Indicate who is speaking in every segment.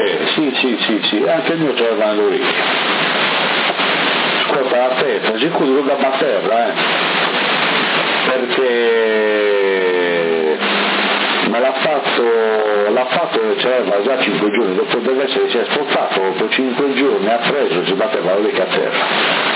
Speaker 1: Sì, anche il mio c'era l'orecchio. Ascolta la testa, sicuro che a terra, perché me l'ha fatto, c'era già 5 giorni, dopo deve essere, si è spostato, dopo 5 giorni ha preso, si batteva l'orecchio a terra.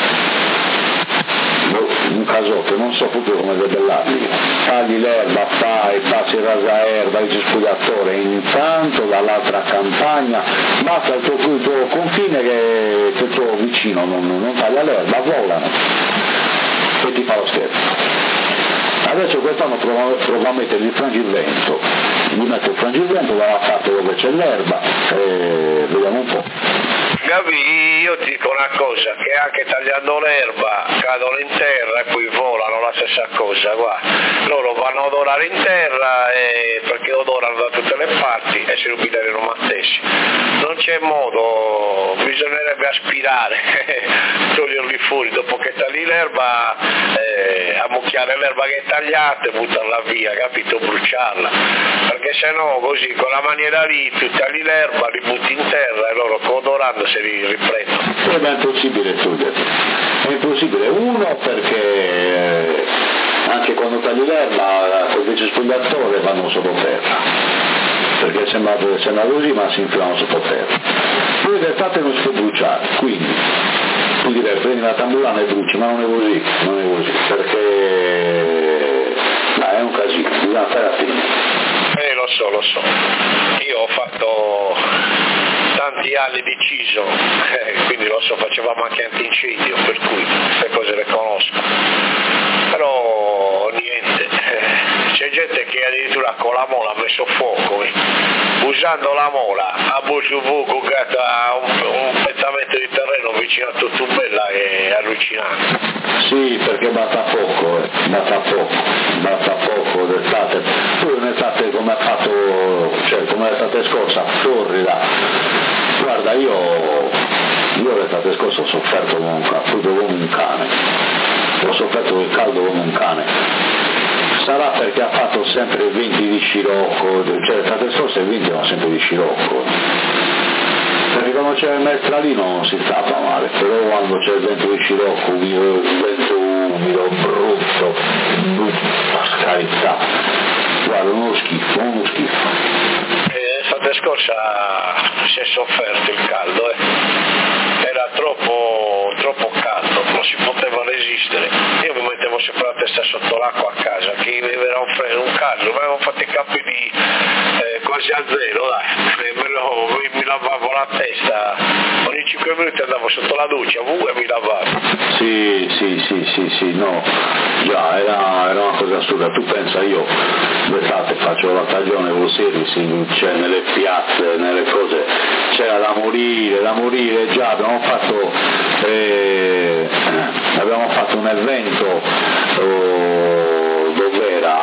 Speaker 1: Un casotto, non so proprio come debellarli, tagli l'erba, passi rasa erba, dice scudatore, intanto dall'altra campagna, basta il tuo confine che il tuo vicino non taglia l'erba, volano e ti fa lo scherzo. Adesso quest'anno provo a mettere il frangivento, gli metto il frangivento dalla parte dove c'è l'erba e vediamo un po'.
Speaker 2: Gabi, io ti dico una cosa, che anche tagliando l'erba cadono in terra e poi volano, la stessa cosa, guarda. Loro vanno ad odorare in terra perché odorano da tutte le parti e si rubineranno mattessi. Non c'è modo, bisognerebbe aspirare, toglierli fuori dopo che tagli l'erba, ammucchiare l'erba che è tagliata e buttarla via, capito? Bruciarla, perché sennò così con la maniera lì tu tagli l'erba, li butti in terra e loro odorando se li riprendono.
Speaker 1: È impossibile toglierli, è impossibile, uno perché anche quando tagli l'erba col decespugliatore vanno sottoterra, perché sembra così ma si infilano sottoterra. Poi d'estate non si può bruciare, quindi tu direi prendi la tambulana e bruci, ma non è così, perché è un casino, bisogna stare attenti.
Speaker 2: Lo so, io ho fatto tanti anni di CISO, quindi lo so, facevamo anche antincendio, per cui queste cose le conosco, però niente, c'è gente che addirittura con la mola ha messo fuoco, usando la mola ha buttato fuoco a un pezzamento di terreno vicino a Totubella, è allucinante.
Speaker 1: Sì, perché basta poco d'estate, poi un'estate come ha fatto, cioè come l'estate scorsa, torrida. Guarda, io l'estate scorsa ho sofferto proprio come un cane, ho sofferto il caldo come un cane. Sarà perché ha fatto sempre 20 di scirocco, cioè l'estate scorsa i 20 erano sempre di scirocco, perché quando c'è il maestralino non si stava male, però quando c'è il vento di scirocco, il vento umido, brutto, scarizzato, guarda, uno schifo.
Speaker 2: L'estate scorsa si è sofferto il caldo, era troppo caldo, non si poteva resistere. Io mi mettevo sempre la testa sotto l'acqua a casa, che era un caldo, mi avevo fatto i capelli quasi a zero, mi lavavo la testa, ogni 5 minuti andavo sotto la doccia, e mi lavavo.
Speaker 1: Sì, no, già, era una cosa assurda. Tu pensa, io d'estate faccio la stagione con service, cioè nelle piazze, nelle cose, c'era da morire, già abbiamo fatto un evento dov'era?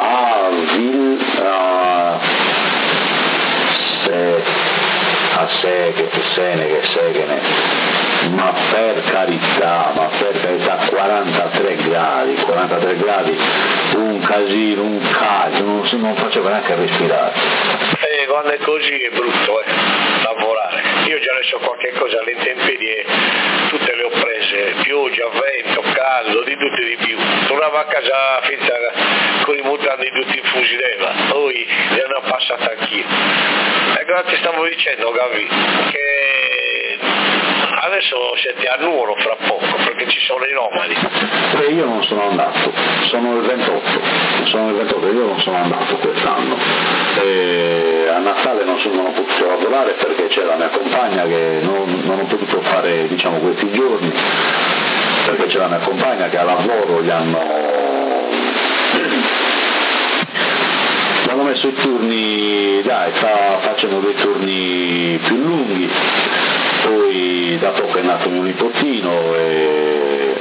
Speaker 1: A Segene, ma per carità, 43 gradi, un casino, un caldo, non faceva neanche respirare.
Speaker 2: Quando è così è brutto, lavorare. Io già adesso qualche cosa alle intemperie, tutte le ho prese, pioggia, vento, caldo, di tutto e di più. Tornavo a casa finta con i mutandi tutti infusi d'eva, poi ne ho passata anch'io. E cosa ti stavo dicendo, Gavi? Che adesso siete a Nuoro fra poco, perché ci sono i nomadi.
Speaker 1: Io non sono andato, sono il 28, io non sono andato quest'anno. A Natale non ho potuto lavorare perché c'è la mia compagna che non ho potuto fare, diciamo, questi giorni, perché c'è la mia compagna che a lavoro gli hanno messo i turni, sta facendo dei turni più lunghi, poi da poco è nato mio nipotino e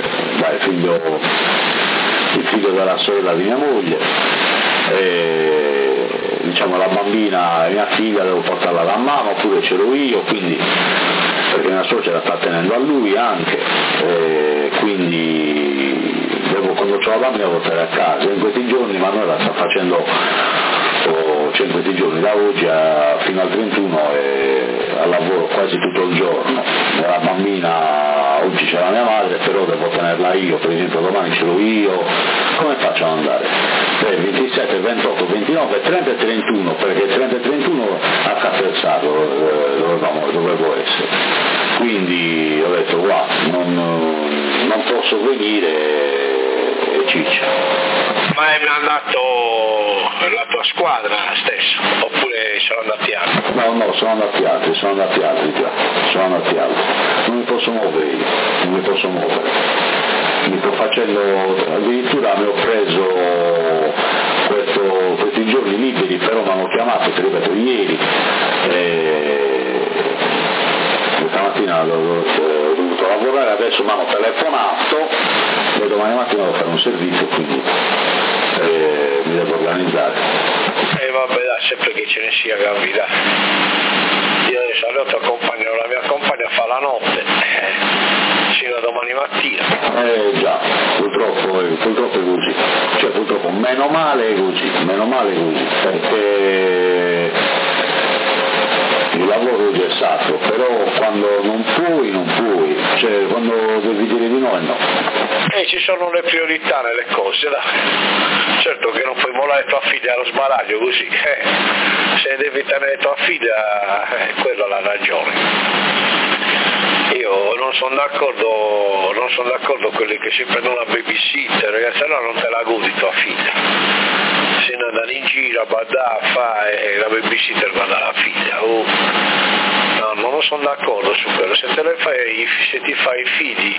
Speaker 1: il figlio della sorella di mia moglie, e diciamo la bambina, mia figlia, devo portarla da mamma oppure ce l'ho io, quindi, perché mia suocera sta tenendo a lui anche, quindi quando c'ho la bambina devo stare a casa. In questi giorni Manuela sta facendo cioè in questi giorni da oggi fino al 31 al lavoro quasi tutto il giorno, la bambina oggi c'è la mia madre, però devo tenerla io, per esempio domani ce l'ho io, come faccio ad andare? 27, 28, 29, 30 e 31, perché 30 e 31 a Capezzaro dovevo essere, quindi ho detto qua non posso venire e ciccia.
Speaker 2: Ma è mandato la tua squadra stesso, oppure sono andati altri?
Speaker 1: No, sono andati altri già, non mi posso muovere io, mi sto facendo, addirittura mi ho preso questi giorni liberi, però mi hanno chiamato, ti ripeto, ieri, questa mattina ho dovuto lavorare, adesso mi hanno telefonato e domani mattina devo fare un servizio, quindi mi devo organizzare.
Speaker 2: E vabbè, sempre che ce ne sia, capita. Io adesso alle 8 accompagno la mia compagna a fare la notte, fino a domani mattina.
Speaker 1: Già, purtroppo è così, cioè purtroppo meno male è così, perché il lavoro oggi è sacro, però quando non puoi, cioè quando devi dire di no è no.
Speaker 2: Ci sono le priorità nelle cose, dai. Certo che non puoi mollare tua figlia allo sbaraglio così, se devi tenere tua figlia, quella è la ragione. Io non sono d'accordo quelli che si prendono una babysitter, perché se no non te la godi tua figlia. Se ne andano in giro a badare a fare la babysitter guarda la figlia. No, non sono d'accordo su quello. Se ti fai i figli,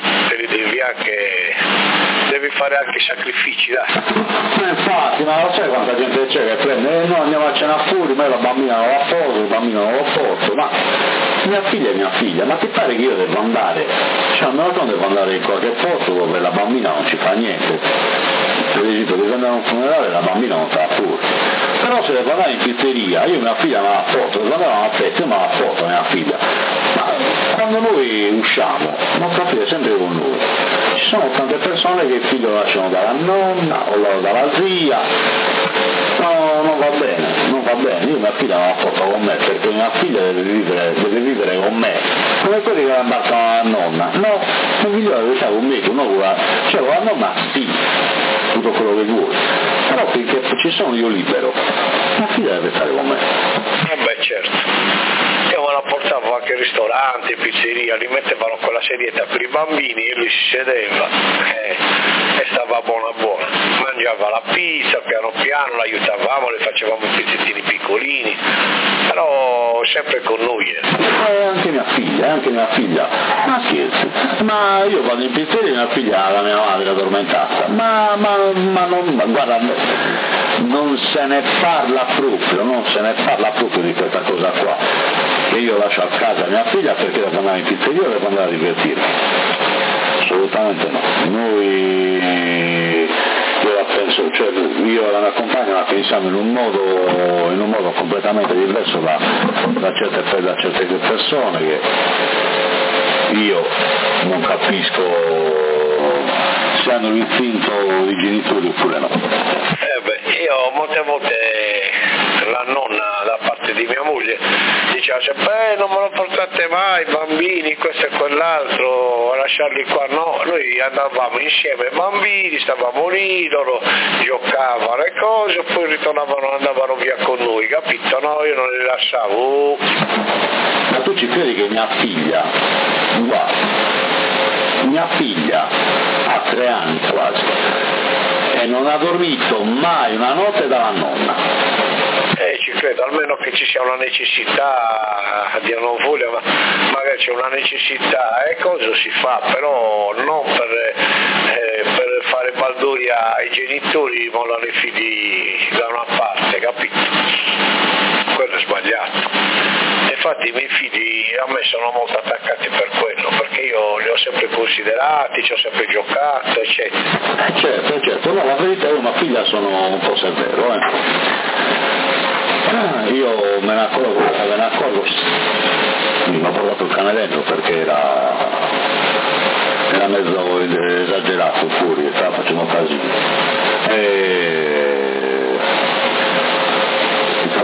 Speaker 2: devi fare anche i sacrifici, dai.
Speaker 1: Infatti, ma lo sai quanta gente c'è che prende? No, andiamo a cena fuori, ma la bambina non la poso, il bambino non lo porto, ma mia figlia è mia figlia, ma ti pare che io devo andare? Cioè, almeno non devo andare in qualche posto dove la bambina non ci fa niente. Per esempio, devo andare a un funerale e la bambina non sta fuori. Però se devo andare in pizzeria, io mia figlia me la porto, devo andare a una festa, io me la porto mia figlia. Ma quando noi usciamo, nostra figlia è sempre con noi. Ci sono tante persone che il figlio lo lasciano dalla nonna o dalla zia. No, non va bene, io mia figlia non la porto con me perché mia figlia deve vivere con me, come quelli che la imbarcano la nonna. No, mio figlio deve stare con me, con la nonna sì, tutto quello che vuoi, però finché ci sono io libero, mia figlia deve stare con me.
Speaker 2: Beh, certo. Io me la portavo anche in ristorante, in pizzeria, li mettevano con la sedietta per i bambini e lui si sedeva e stava buona, mangiava la pizza piano piano, l'aiutavamo, le facevamo i pezzettini piccolini, però sempre con noi.
Speaker 1: Anche mia figlia, ma scherzi, ma io vado in pizzeria e mia figlia, la mia madre è addormentata, ma non, guarda, non se ne parla proprio di questa cosa qua, che io lascio a casa mia figlia perché devo andare in pizzeria o devo andare a divertirmi. Assolutamente no. Io e la mia compagna la pensiamo in un modo completamente diverso da certe persone che io non capisco se hanno l'istinto i genitori oppure no.
Speaker 2: Io molte volte la nonna da parte di mia moglie diceva sempre non me lo portate mai, bambini, questo e quell'altro, a lasciarli qua, no, noi andavamo insieme ai bambini, stavamo lì, loro giocavano e cose, poi andavano via con noi, capito? No, io non li lasciavo.
Speaker 1: Ma tu ci credi che mia figlia ha 3 anni quasi e non ha dormito mai una notte dalla nonna?
Speaker 2: Ci credo, almeno che ci sia una necessità, Dio non voglia, ma magari c'è una necessità e cosa si fa, però non per fare baldoria ai genitori mollare i figli da una parte, capito? Quello è sbagliato. Infatti i miei figli a me sono molto attaccati per quello, perché io li ho sempre considerati, ci ho sempre giocato, eccetera.
Speaker 1: Certo, no, la verità io e mia figlia sono un po' severo, io me ne accorgo, mi ha portato il cane dentro perché era mezzo esagerato fuori, stava facendo casino.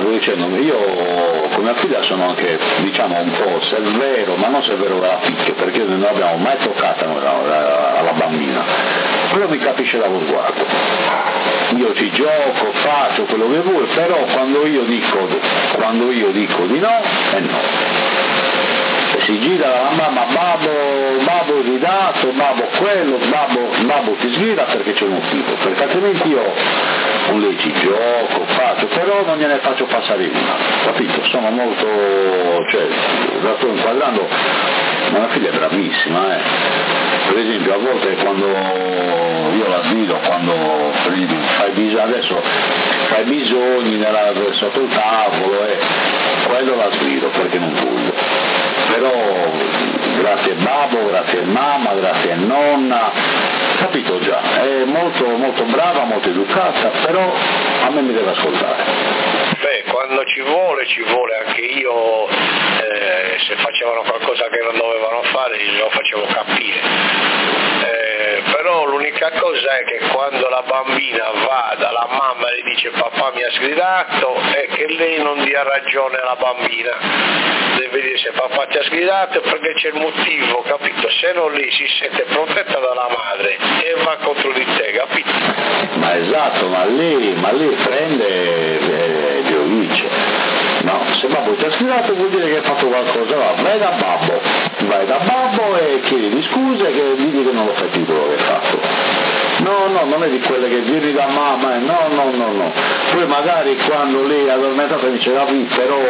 Speaker 1: stavo dicendo, io con mia figlia sono anche, diciamo, un po' severo, ma non severo della picchia, perché non l'abbiamo mai toccata alla bambina, però mi capisce da sguardo. Io ci gioco, faccio quello che vuoi, però quando io dico di no, è no. Si gira la mamma, babbo ridato, babbo quello, babbo ti sgrida perché c'è un motivo, perché altrimenti io con lei ci gioco, faccio, però non gliene faccio passare una, capito? Sono molto, cioè, la sto inquadrando, ma la figlia è bravissima, per esempio a volte quando io la sgrido, quando per esempio fai bisogni sotto il tavolo, quello la sgrido perché non voglio. Però grazie babbo, grazie mamma, grazie nonna, capito già, è molto, molto brava, molto educata, però a me mi deve ascoltare.
Speaker 2: Beh, quando ci vuole, anche io se facevano qualcosa che non dovevano fare lo facevo capire. Però l'unica cosa è che quando la bambina va dalla mamma e le dice papà mi ha sgridato, è che lei non dia ragione alla bambina, deve dire se papà ti ha sgridato perché c'è il motivo, capito? Se non lei si sente protetta dalla madre e va contro di te, capito?
Speaker 1: Ma esatto, ma lei prende e glielo dice. No, se babbo ti ha sgridato vuol dire che hai fatto qualcosa, vai da babbo e chiedi scuse e digli che non lo fai più quello che hai fatto. No, non è di quelle che vieni da mamma, no. Poi magari quando lei è addormentata dice però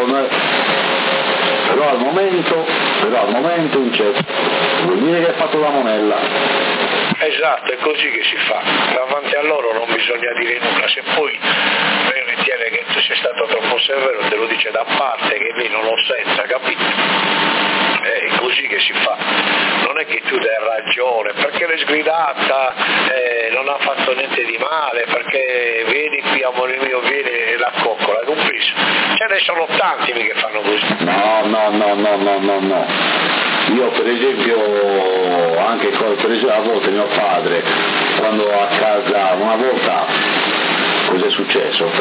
Speaker 1: al momento non c'è, vuol dire che hai fatto la monella.
Speaker 2: Esatto, è così che si fa, davanti a loro non bisogna dire nulla, se poi lei ritiene che tu sei stato troppo severo te lo dice da parte che lei non lo senta, capito? È così che si fa, non è che tu dai ragione, perché l'hai sgridata, non ha fatto niente di male, perché vieni qui amore mio, vieni e la coccola, compreso? Ce ne sono tanti che fanno così.
Speaker 1: No. Io per esempio, anche a volte mio padre, quando a casa, una volta, cos'è successo?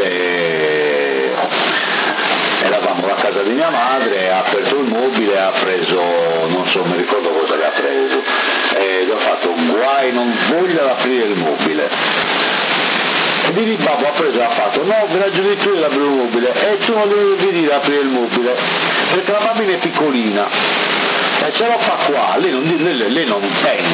Speaker 1: Eravamo a casa di mia madre, ha aperto il mobile, ha preso, non so, mi ricordo cosa che ha preso, ed ho fatto un guai, non voglio aprire il mobile. E di lì babbo ha preso e ha fatto, no, grazie di tu di aprire il mobile, e tu non devi venire a aprire il mobile, perché la bambina è piccolina. E ce lo fa qua, lei non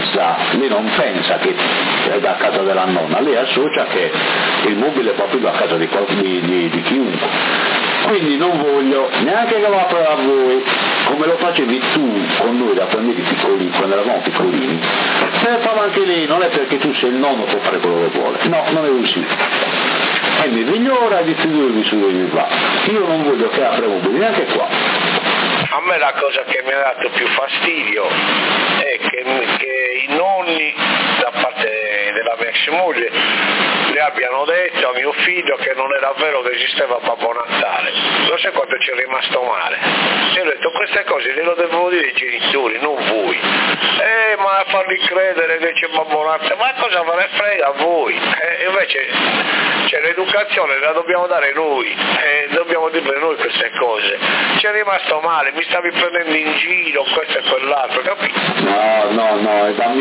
Speaker 1: pensa che è da casa della nonna, lei associa che il mobile è proprio da casa di chiunque. Quindi non voglio neanche che lo apra a voi, come lo facevi tu con noi da quando eravamo piccolini. Se lo fa anche lei, non è perché tu sei il nonno può fare quello che vuole, no, non è così. E mi migliora di figurarvi su dove va. Io non voglio che apra mobili neanche qua.
Speaker 2: A me la cosa che mi ha dato più fastidio è che i nonni da parte della mia ex moglie le abbiano detto a mio figlio che non era vero che esisteva Babbo Natale. Non so quanto ci è rimasto male. E ho detto queste cose le lo devono dire i genitori, non voi. Ma a farli credere che c'è Babbo Natale, ma cosa ve ne frega a voi? Invece l'educazione la dobbiamo dare noi, dobbiamo dire noi queste cose. Ci è rimasto male, mi stavi prendendo in giro, questo e quell'altro, capito?
Speaker 1: No,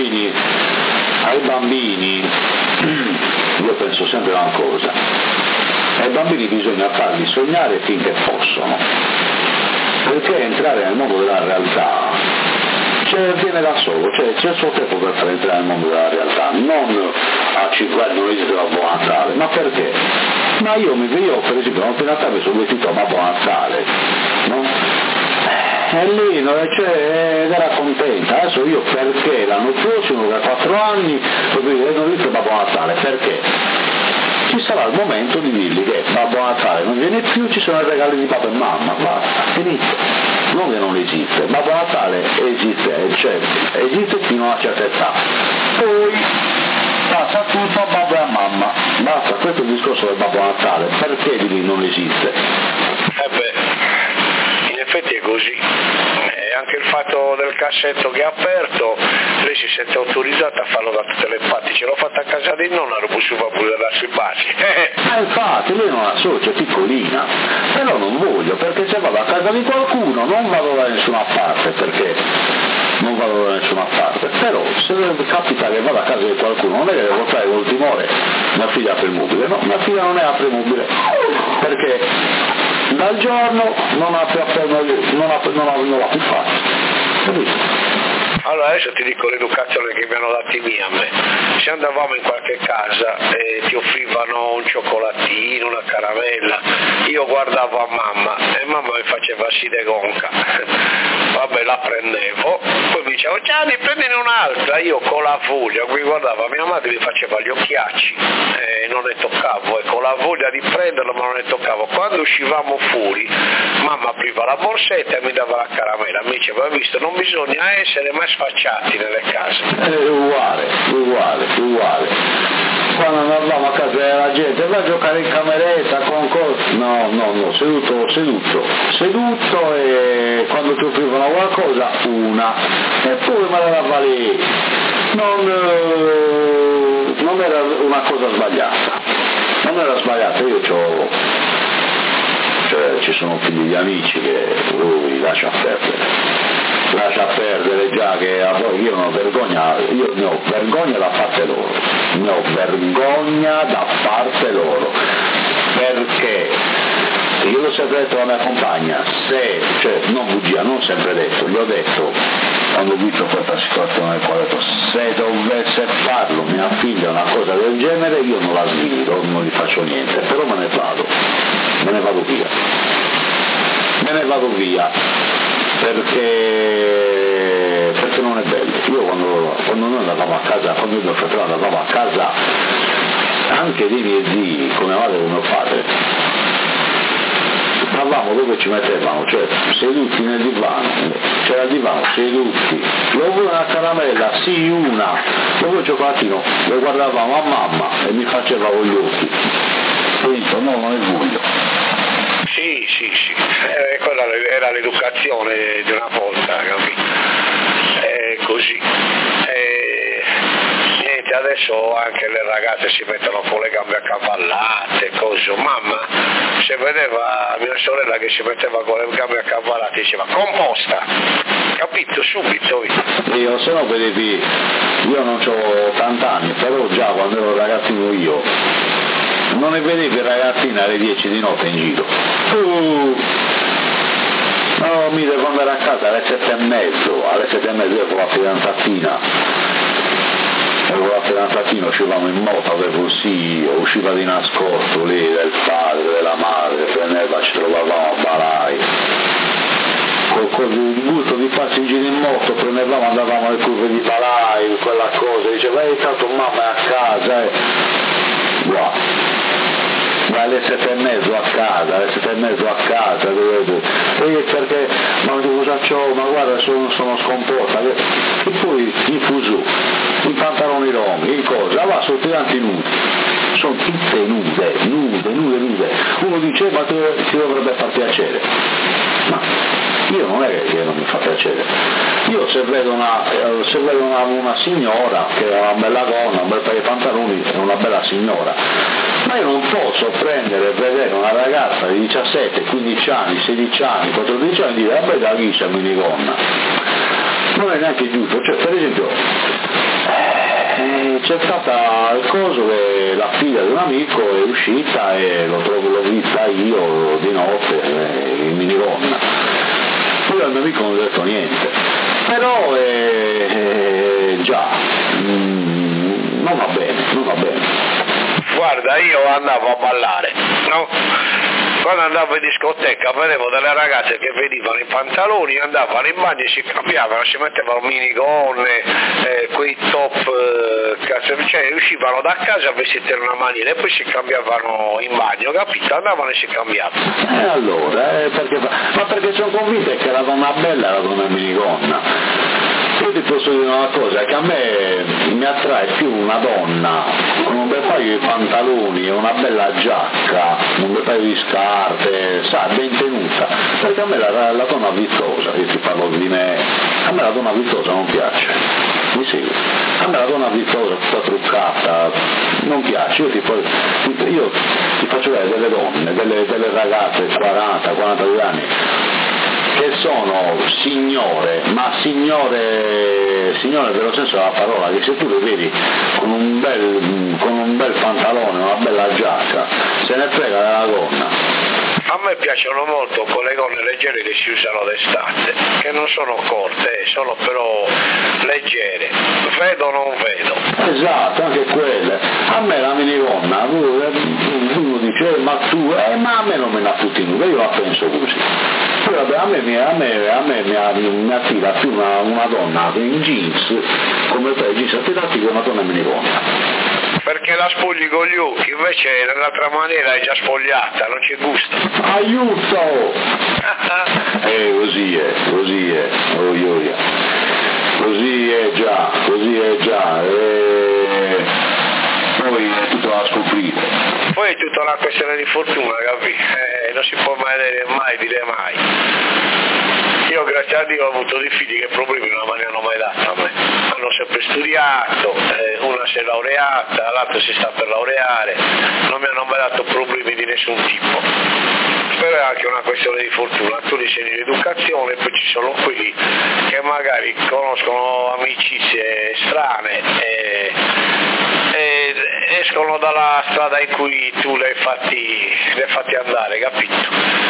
Speaker 1: ai bambini io penso sempre una cosa, ai bambini bisogna farli sognare finché possono, perché entrare nel mondo della realtà viene da solo, c'è il suo tempo per far entrare nel mondo della realtà, non a 5 anni non esiste Babbo Natale, ma perché? Ma io per esempio non appena Natale sono vestito a Babbo Natale, no? E lì ed era contenta, adesso io perché l'anno prossimo da 4 anni non dico Babbo Natale, perché? Ci sarà il momento di dirgli che Babbo Natale non viene più, ci sono i regali di papà e mamma, basta, finito. Non che non esiste, Babbo Natale esiste fino a una certa età, poi passa tutto a babbo e a mamma, basta, questo è il discorso del Babbo Natale, perché di lì non esiste?
Speaker 2: effetti è così. Anche il fatto del cassetto che ha aperto, lei si sente autorizzata a farlo da tutte le parti. Ce l'ho fatta a casa di nonna, lo posso fare pure da sui basi.
Speaker 1: Infatti, lei non ha socia, è piccolina, però non voglio, perché se vado a casa di qualcuno non vado da nessuna parte, perché non vado da nessuna parte, però se capita che vado a casa di qualcuno non è che devo fare col timore mia figlia apre il mobile, no, mia figlia non è apre il mobile, perché dal giorno non l'ha più fatto, capito?
Speaker 2: Allora adesso ti dico l'educazione che mi hanno dati a me. Se andavamo in qualche casa e ti offrivano un cioccolatino, una caramella, io guardavo a mamma e mamma mi faceva sì de gonca. Vabbè, la prendevo, poi mi diceva Gianni prendine un'altra, io con la voglia, qui guardava mia madre mi faceva gli occhiacci e non ne toccavo, e con la voglia di prenderlo ma non ne toccavo. Quando uscivamo fuori mamma apriva la borsetta e mi dava la caramella, mi diceva hai visto, non bisogna essere mai sfacciati nelle case. Uguale.
Speaker 1: Quando andavamo a casa della gente, va a giocare in cameretta con cose, no, seduto e quando ti offrivano qualcosa, una, e poi me la dava lì, non era una cosa sbagliata, ci sono figli di amici che lui lascia perdere già, che a voi io ne ho vergogna da parte loro, perché io l'ho sempre detto alla mia compagna, non bugia, non sempre detto, gli ho detto quando ho visto questa situazione nel quale ho detto, se dovesse farlo mia figlia una cosa del genere io non la smiro, non gli faccio niente, però me ne vado via perché non è bello. Io quando noi andavamo a casa, quando io e mio fratello andavamo a casa anche dei miei zii, come madre e mio padre, stavamo dove ci mettevano, cioè seduti nel divano, c'era il divano, seduti, lo vuoi una caramella? Sì, una, lo vuoi cioccolatino? Lo guardavamo a mamma e mi faceva con gli occhi, e dico no, non è voglio.
Speaker 2: Sì, quella era l'educazione di una volta, capito? Così. Niente, adesso anche le ragazze si mettono con le gambe accavallate, così. Mamma, se vedeva mia sorella che si metteva con le gambe accavallate, diceva composta, capito? Subito.
Speaker 1: Io, se no vedevi, io non ho 80 anni, però già quando ero ragazzino io, non ne vedevi ragazzina alle 10 di notte in giro. No, mi devo andare a casa alle 7:30 io con la fidanzatina uscivamo in moto, usciva di nascosto lì del padre, della madre, prendeva, ci trovavamo a Balai, con il gusto di farsi in giro in moto, prendevamo, andavamo alle curve di Balai, quella cosa, diceva tanto mamma è a casa, alle 7:30 a casa, perché ma cosa c'ho, ma guarda sono scomposta, e poi in fuso, in pantaloni lunghi, in cosa, va sono tiranti nudi, sono tutte nude, uno dice ma ti dovrebbe far piacere, ma io non è che non mi fa piacere, io se vedo una signora che ha una bella donna, un bel paio di pantaloni, è una bella signora, ma io non posso prendere e vedere una ragazza di 17, 15 anni, 16 anni, 14 anni e dire vabbè da chi c'è minigonna, non è neanche giusto, cioè per esempio c'è stata il coso che la figlia di un amico è uscita e l'ho vista io di notte in minigonna, poi al mio amico non ho detto niente, però già non va bene.
Speaker 2: Guarda, io andavo a ballare, no? Quando andavo in discoteca vedevo delle ragazze che venivano in pantaloni, andavano in bagno e si cambiavano, si mettevano minigonne, quei top, cioè uscivano da casa a vestire una maniera e poi si cambiavano in bagno, capito? Andavano e si cambiavano.
Speaker 1: Allora, perché sono convinto che la donna bella è la donna minigonna. Io ti posso dire una cosa, che a me mi attrae più una donna con un bel paio di pantaloni e una bella giacca, un bel paio di scarpe, sa, ben tenuta, perché a me la donna vistosa, io ti parlo di me, a me la donna vistosa non piace, mi segui? A me la donna vistosa, tutta truccata, non piace, io ti faccio vedere delle donne, delle ragazze 40-42 anni, che sono signore, ma signore vero senso della parola, che se tu le vedi con un bel pantalone, una bella giacca, se ne frega della donna.
Speaker 2: A me piacciono molto quelle gonne leggere che si usano d'estate, che non sono corte, sono però leggere, vedo o non vedo.
Speaker 1: Esatto, anche quelle. A me la minigonna, uno dice, ma a me non me la tutti nuda, io la penso così. Poi vabbè, a me mi attira più una donna in jeans, come te, jeans attirati, che una donna in minigonna.
Speaker 2: Perché la spogli con gli occhi, invece nell'altra maniera è già spogliata, non c'è gusto.
Speaker 1: Aiuto! Così è, oioia. Così è già. Poi è tutto da scoprire.
Speaker 2: Poi è tutta una questione di fortuna, capi? Non si può mai dire mai. Io grazie a Dio ho avuto dei figli che problemi non me ne hanno mai dato a me. Hanno sempre studiato, una si è laureata, l'altra si sta per laureare, non mi hanno mai dato problemi di nessun tipo. Però è anche una questione di fortuna, tu li segni di educazione, poi ci sono quelli che magari conoscono amicizie strane e escono dalla strada in cui tu le hai fatti andare, capito?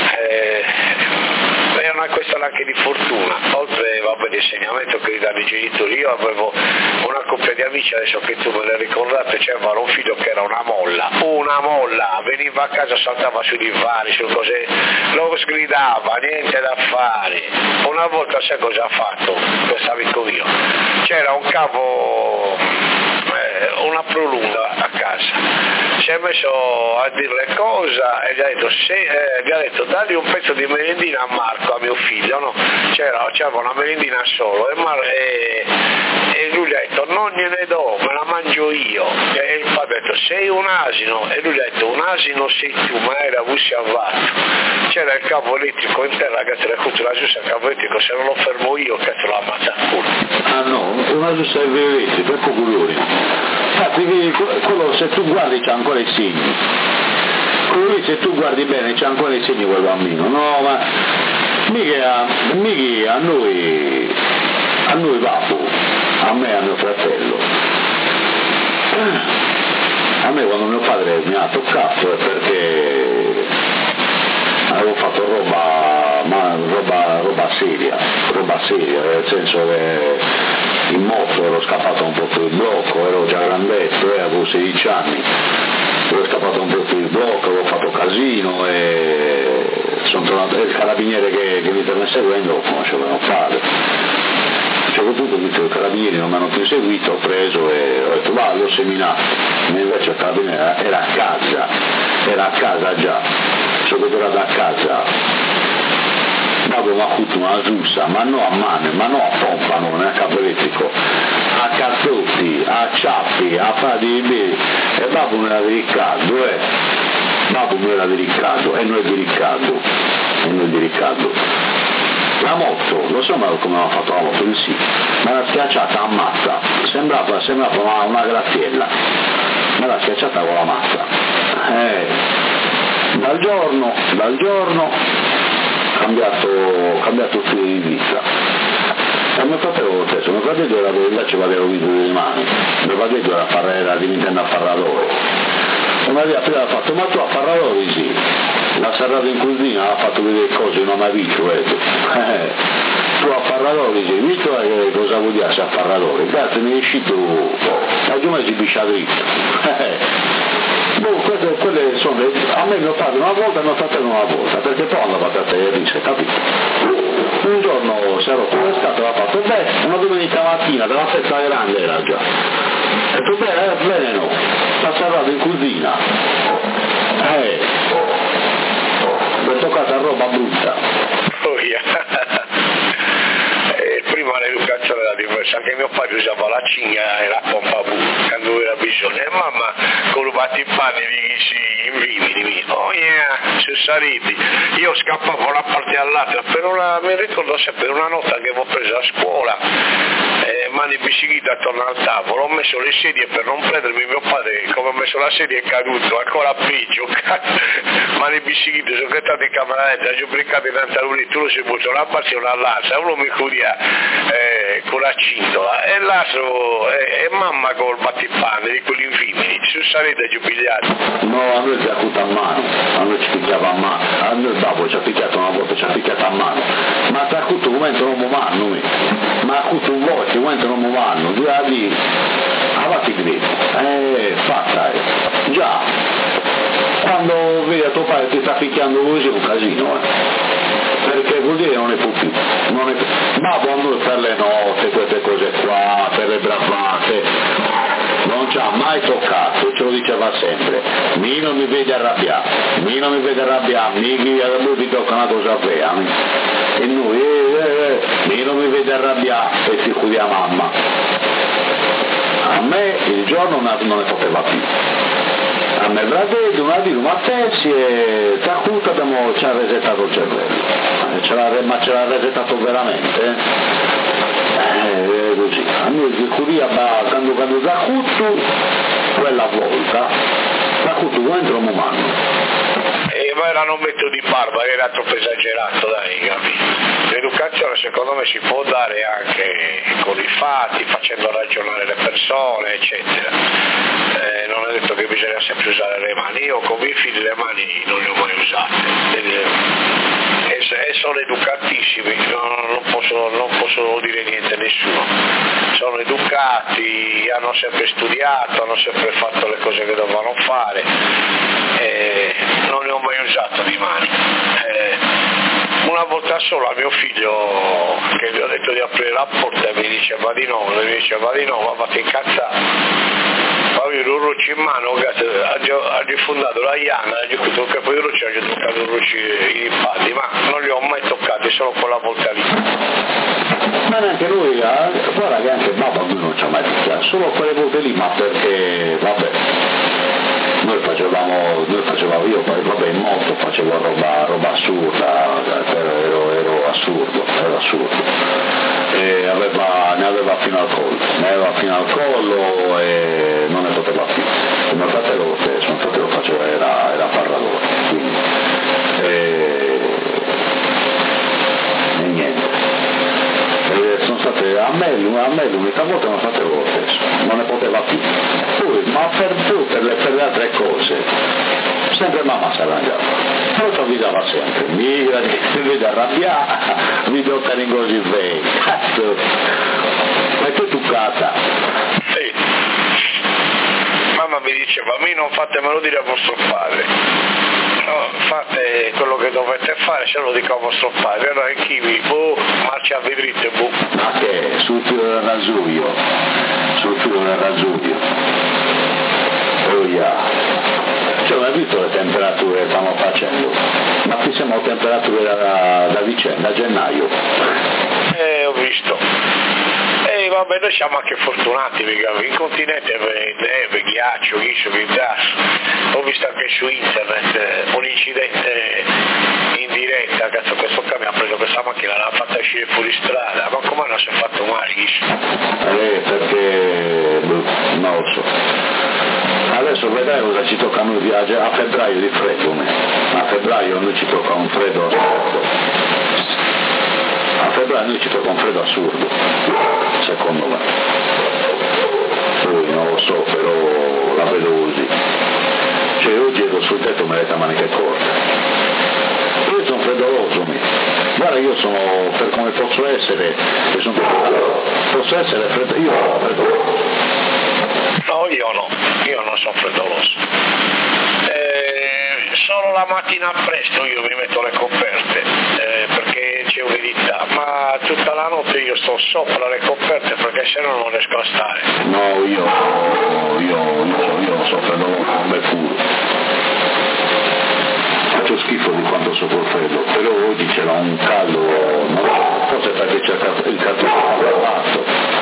Speaker 2: È una questione anche di fortuna, oltre l'insegnamento che gli danno i genitori. Io avevo una coppia di amici, adesso che tu me l'hai ricordato, c'era un figlio che era una molla, veniva a casa, saltava sui divani, su cose, lo sgridava, niente da fare. Una volta sai cosa ha fatto questo amico mio? C'era un cavo, una prolunga a casa, si è messo a dirle cosa e gli ha detto dagli un pezzo di merendina a Marco, a mio figlio, no? C'era una merendina solo e lui gli ha detto non gliene do, me la mangio io, e il padre ha detto sei un asino, e lui gli ha detto un asino sei tu, ma era bussi avvato. C'era il cavo elettrico in terra che te l'ha avuto la giusta il cavo elettrico, se non lo fermo io che te lo ammazza il culo.
Speaker 1: Ah no, una giusta elettrica, per poco curiosi. Infatti quello, se tu guardi c'ha ancora i segni, quello lì se tu guardi bene c'ha ancora i segni quel bambino, no, ma mica a noi babbo, a me e a mio fratello, a me quando mio padre mi ha toccato è perché avevo fatto roba seria, nel senso che in moto ero scappato un po' sul blocco, ero già grandetto, avevo 16 anni, ero scappato un po' sul blocco, avevo fatto casino e sono tornato, il carabiniere che mi stava seguendo lo conosceva mio padre. A un certo punto visto che i carabinieri non mi hanno più seguito, ho preso e ho detto va, l'ho seminato, ma invece il carabiniere era a casa già, sono tornato a casa. Avevo avuto una giusta, ma non a mano, ma non a pompa, non a cavo elettrico, a cazzotti, a ciappi, a fare di bere, e babbo non era di Riccardo, babbo non era di Riccardo, e noi di Riccardo. La moto, lo so come aveva fatto la moto, sì, ma l'ha schiacciata a mazza, sembrava una graziella, ma l'ha schiacciata con la mazza. Dal giorno cambiato stile di vita. E mio fratello lo stesso, mio fratello era dove invece aveva vinto delle mani, mio fratello era diventando affarratore. Una via prima ha fatto, ma tu affarratore sì, l'ha serrato in cucina, ha fatto vedere cose non ha visto, tu affarratore sì, visto cosa vuol dire affarratore, grazie mi è uscito, la giornata si piscia dritto. Quelle sono a me mio padre una volta e mio fratello una volta, perché poi andava a trattare il rischio, capito? Un giorno si è rotto le scatole, ha fatto una domenica mattina della festa grande era già, ha detto bene no, sta serrato in cucina, mi è toccata roba brutta.
Speaker 2: Prima l'educazione da diversa, anche mio padre usava la cigna e la pompa quando era bisogno, e mamma con i battipani in vimini, oh yeah, sono saliti, io scappavo da una parte all'altra, mi ricordo sempre una nota che avevo preso a scuola, mani bicicletta attorno al tavolo, ho messo le sedie per non prendermi mio padre, come ho messo la sedia è caduto, ancora peggio, mani biciclette, sono entrato in cameretta, ho brincato in antaluni, tu lo sei buttato una parte e una lanza, uno mi curia con la cintola, e l'altro e mamma col battipane di quelli infimini, ci sono salite giubigliati.
Speaker 1: No, a noi si è acuto a mano, a noi ci picchiava a mano, a noi il babbo ci ha picchiato una volta, ci ha picchiato a mano, ma si è acuto un momento non mi vanno, ma acuto un voce, un momento non mi vanno, due anni, avanti grido, fatta, già, quando vedi a tuo padre ti sta picchiando così è un casino, perché vuol dire non ne può più, ma quando per le note, queste cose qua, per le bravate, non ci ha mai toccato, ce lo diceva sempre, mi non mi vede arrabbiare, mi mi tocca una cosa vera, e noi, mi non mi vede arrabbiare, e figuri a mamma, a me il giorno non ne poteva più. A me Bradelli, una di ma te si è tacuta, ci ha resettato il cervello, ma ce l'ha resettato veramente, così. A me si curia quando tacuto, quella volta, tacuto dentro un umano.
Speaker 2: Ma era un metto di barba, era troppo esagerato, dai, capi. L'educazione secondo me si può dare anche con i fatti, facendo ragionare le persone, eccetera. Non è detto che bisogna sempre usare le mani, io con i miei figli le mani non le ho mai usate. E sono educatissimi, non posso dire niente a nessuno. Sono educati, hanno sempre studiato, hanno sempre fatto le cose che dovevano fare. Non ne ho mai usato di mani. Una volta sola mio figlio, che gli ho detto di aprire la porta, mi diceva di no, ma vatti incazzare. Poi un ruccio in mano, ha rifondato la Iana, che poi io ci ho toccato un ruccio in impatti, ma non li ho mai toccati, solo quella volta lì.
Speaker 1: Ma neanche noi, guarda che anche babbo lui non ci ha mai toccato, solo quelle volte lì, ma perché, vabbè. Noi facevamo io, vabbè, in moto facevo roba assurda, ero assurdo, e ne aveva fino al collo e non ne poteva più. Come fratello lo stesso, mio fratello faceva, era parlatore, quindi, e niente. Sono state, a me l'unica volta non facevo lo stesso, non ne poteva più. Poi, ma per le altre cose, sempre mamma si arrangiava, però ci avvisava sempre, mi vede arrabbiare, mi toccano in così bene, cazzo, ma tu toccata?
Speaker 2: Sì, mamma mi diceva, a me non fatemelo dire a vostro padre. No, fate quello che dovete fare, se lo dico a vostro padre, allora in kiwi, marcia a vedrite,
Speaker 1: Ma che? Sul filo del rasoio, oh yeah. Cioè, hai visto le temperature che stiamo facendo? Ma qui siamo a temperature da gennaio.
Speaker 2: Ho visto. Vabbè, noi siamo anche fortunati, in continente neve, ghiaccio, gas. Ho visto anche su internet un incidente in diretta, cazzo, questo qua mi ha preso questa macchina, l'ha fatta uscire fuori strada, ma come non si è fatto male?
Speaker 1: Perché non lo so. Adesso vedrai cosa ci tocca a noi viaggiare a febbraio di freddo, a febbraio noi ci tocca un freddo assurdo. A febbraio noi ci tocca un freddo assurdo, secondo me. Poi non lo so, però la vedo così. Cioè oggi ero sul tetto me le maniche corte. Io sono freddoloso, guarda, io sono, per come posso essere freddoloso. Io sono freddoloso.
Speaker 2: No, io non sono freddoloso. Solo la mattina presto io mi metto le coperte, perché c'è umidità, ma tutta la notte io sto sopra le coperte perché se no non riesco a stare.
Speaker 1: No, io non so freddoloso, non è puro. Faccio schifo di quanto sopra il freddo, però oggi c'era un caldo, forse perché c'è il caldo fatto.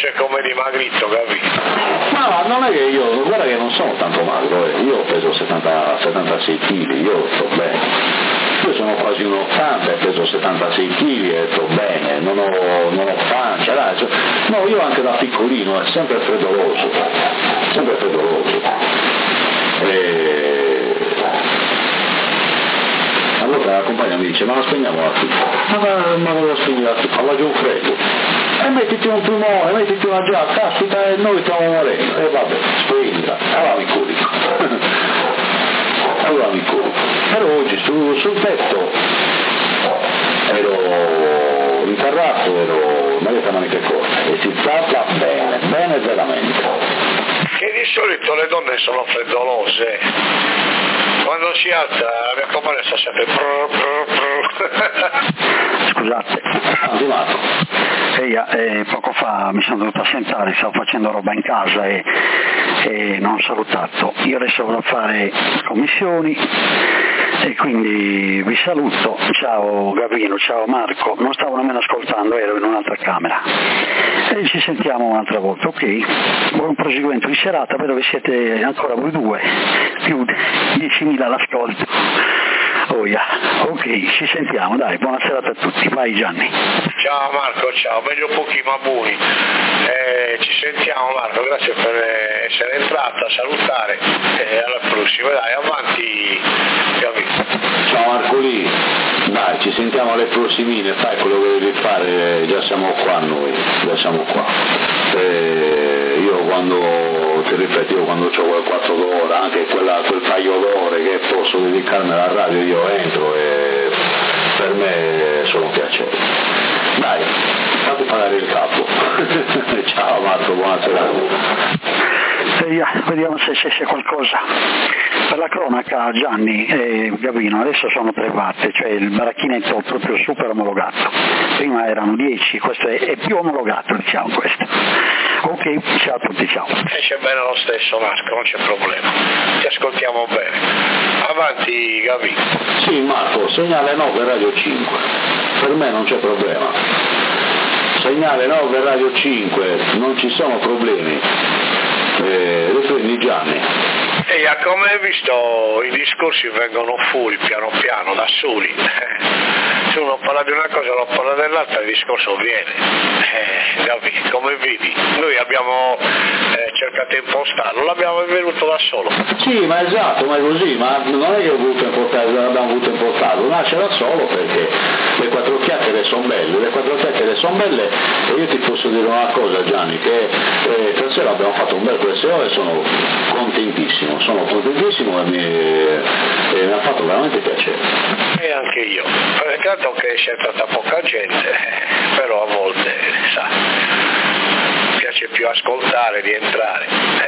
Speaker 2: sei come dimagrito, capito?
Speaker 1: Ma non è che io, guarda che non sono tanto magro, io peso 76 kg, io sto bene. Io sono quasi un 80 e peso 76 kg e sto bene, non ho pancia, no, io anche da piccolino è sempre freddoloso. Allora la compagna mi dice, ma la spegniamo la tutta, ma non la spegni la tutta, fa giù un freddo, e mettiti un plumone, mettiti una giacca, caspita, e noi stiamo morendo, e vabbè, spegnila, allora mi curico. Però oggi sul tetto ero in terrazzo, ero maglietta maniche corte e si stava bene veramente.
Speaker 2: Che di solito le donne sono freddolose, quando si alza la mia compagna sta sempre
Speaker 3: Scusate, poco fa mi sono dovuto assentare, stavo facendo roba in casa e non ho salutato. Io adesso vado a fare commissioni e quindi vi saluto. Ciao Gavino, ciao Marco, non stavo nemmeno ascoltando, ero in un'altra camera e ci sentiamo un'altra volta, ok? Buon proseguimento di serata, vedo che siete ancora voi due, più 10.000 all'ascolto. Oh yeah. Ok, ci sentiamo, dai, buona serata a tutti, vai Gianni.
Speaker 2: Ciao Marco, ciao, meglio pochi ma buoni. Ci sentiamo Marco, grazie per essere entrato a salutare e alla prossima, dai, avanti Gavino.
Speaker 1: Ciao Marcolì, dai, ci sentiamo alle prossimine, fai quello che devi fare, già siamo qua noi, io quando, ti ripeto, quando ho quel 4 d'ora, anche quel paio d'ore che posso dedicarmi alla radio, io entro e per me è solo un piacere. Dai, fate pagare il capo. Ciao Marco, buona serata.
Speaker 3: Vediamo se c'è qualcosa. Per la cronaca Gianni e Gavino adesso sono 3 watt, cioè il baracchinetto proprio super omologato, prima erano 10, questo è più omologato, diciamo questo. Ok, ciao a tutti, ciao.
Speaker 2: Esce bene lo stesso Marco, non c'è problema, ti ascoltiamo bene. Avanti Gavino.
Speaker 1: Sì Marco, segnale 9 Radio 5, per me non c'è problema. Segnale 9 Radio 5, non ci sono problemi. Riprendi Gianni.
Speaker 2: E come hai visto i discorsi vengono fuori piano piano da soli. Se uno parla di una cosa e uno parla dell'altra il discorso viene. Capi? Come vedi? Noi abbiamo cercato di impostarlo, l'abbiamo venuto da solo.
Speaker 1: Sì, ma esatto, ma è così, ma non è che l'abbiamo voluto impostarlo, nasce da solo perché le 4 chiacchiere sono belle, e io ti posso dire una cosa Gianni, che stasera abbiamo fatto un bel QSO e sono contentissimo e mi ha fatto veramente piacere.
Speaker 2: E anche io, peccato che c'è stata poca gente, però a volte sa, piace più ascoltare di entrare.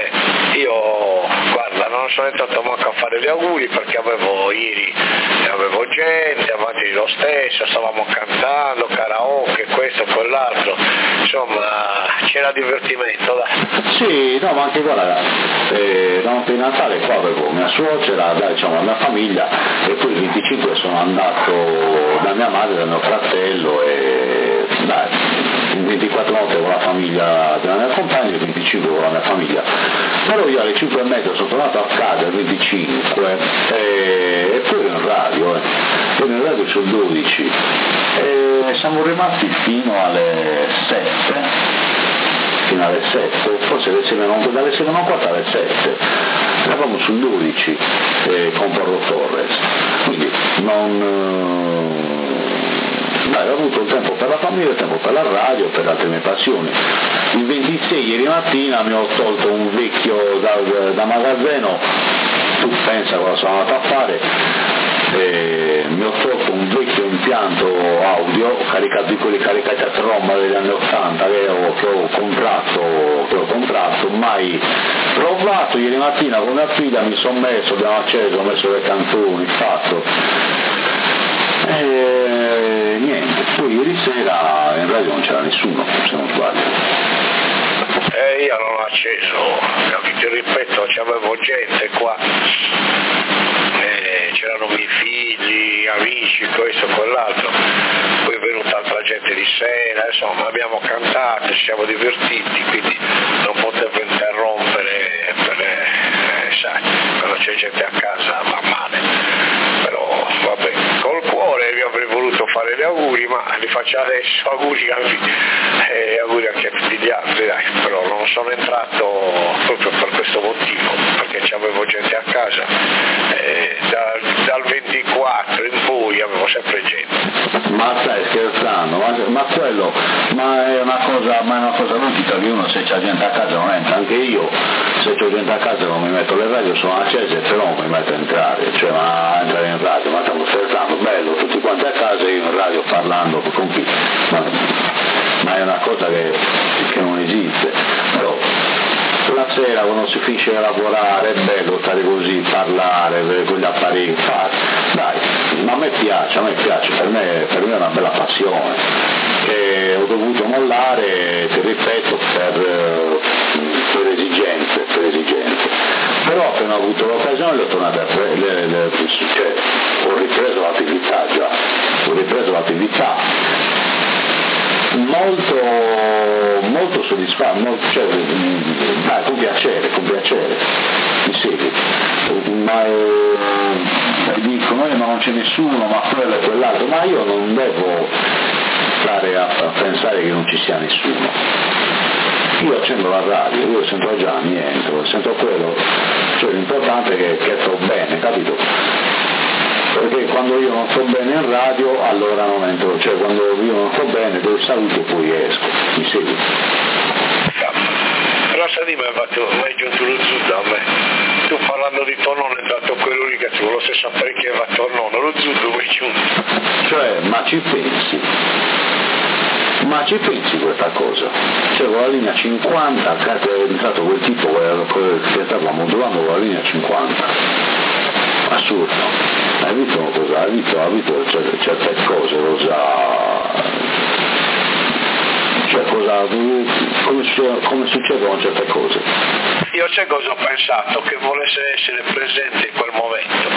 Speaker 2: Io guarda, non sono entrato manco a fare gli auguri perché ieri avevo gente avanti di lo stesso, stavamo cantando, karaoke, questo, quell'altro, insomma c'era divertimento, dai.
Speaker 1: Sì, no, ma anche guarda, la notte di Natale qua avevo mia suocera, diciamo la mia famiglia, e poi il 25 sono andato da mia madre, da mio fratello e dai, il 24 notte con la famiglia della mia compagna, il 25 con la mia famiglia. Però io alle 5:30 sono tornato a casa, il 25, e poi in radio sul 12, e siamo rimasti fino alle 7, forse dalle 7:15 alle 7, eravamo sul 12 con Porro Torres, quindi ho avuto il tempo per la famiglia, il tempo per la radio, per altre mie passioni. Il 26 ieri mattina mi ho tolto un vecchio da magazzino, tu pensa cosa sono andato a fare, mi ho tolto un vecchio impianto audio caricato di quelli caricati a tromba degli anni 80 che ho contratto, mai provato. Ieri mattina con mia figlia mi sono messo, abbiamo acceso, ho messo le canzoni, fatto. Niente, poi ieri sera in radio non c'era nessuno, se non sbaglio.
Speaker 2: Io non l'ho acceso, capito? Ripeto, c'avevo gente qua, c'erano miei figli, amici, questo, quell'altro, poi è venuta altra gente di sera, sera, insomma, abbiamo cantato, ci siamo divertiti, quindi non potevo interrompere, sai, quando c'è gente a casa va male, però vabbè, col cuore vi avrei voluto fare gli auguri, ma li faccio adesso, auguri anche a tutti gli altri, dai, però non sono entrato proprio per questo motivo, perché c'avevo gente a casa, dal 24 in poi avevo sempre gente.
Speaker 1: Ma stai scherzando? Ma è una cosa logica che uno se c'ha gente a casa non entra, anche io se c'ho gente a casa non mi metto, le radio sono accese però non mi metto a entrare, cioè ma entrare in radio, ma stiamo scherzando, bello, tutti quanti a casa e io in radio parlando con chi? Ma è una cosa che non esiste, però la sera quando si finisce di lavorare è bello stare così, parlare con gli apparecchi, dai, ma a me piace, per me è una bella passione che ho dovuto mollare, ti ripeto, per esigenze, però appena ho avuto l'occasione le ho tornate ho ripreso l'attività molto soddisfatto, con piacere, mi segui, ma dicono ma non c'è nessuno, ma quello e quell'altro, ma io non devo stare a pensare che non ci sia nessuno. Io accendo la radio, io sento già, mi entro, sento quello, cioè l'importante è che sto bene, capito? Perché quando io non sto bene in radio allora non entro, cioè quando io non sto bene do il saluto e poi esco, mi segui?
Speaker 2: Però sai di me hai giunto lo zucchero a me, tu parlando di Tonone è dato quello lì che tu lo sai sapere che va Tonone, lo zucchero mi è giunto.
Speaker 1: Cioè, ma ci pensi questa cosa? Cioè con la linea 50, è entrato quel tipo che stava modulando con la linea 50. Assurdo, hai visto certe cose, come succedono certe cose?
Speaker 2: Io c'è cosa ho pensato, che volesse essere presente in quel momento,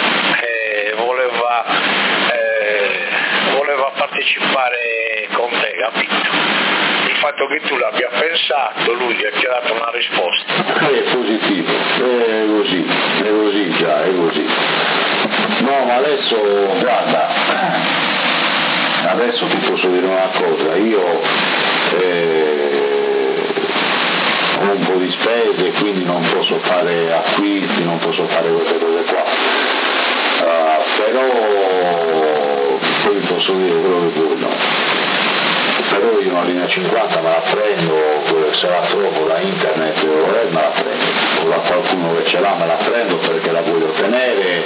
Speaker 2: voleva partecipare con te, capito? Il fatto che tu l'abbia pensato, lui gli ha dato una risposta.
Speaker 1: È positivo, è così. No, ma adesso, guarda, adesso ti posso dire una cosa, io ho un po' di spese, quindi non posso fare acquisti, non posso fare queste cose qua, però poi posso dire quello che voglio. Però io una linea 50 me la prendo, se la trovo da internet me la prendo, o da qualcuno che ce l'ha me la prendo perché la voglio tenere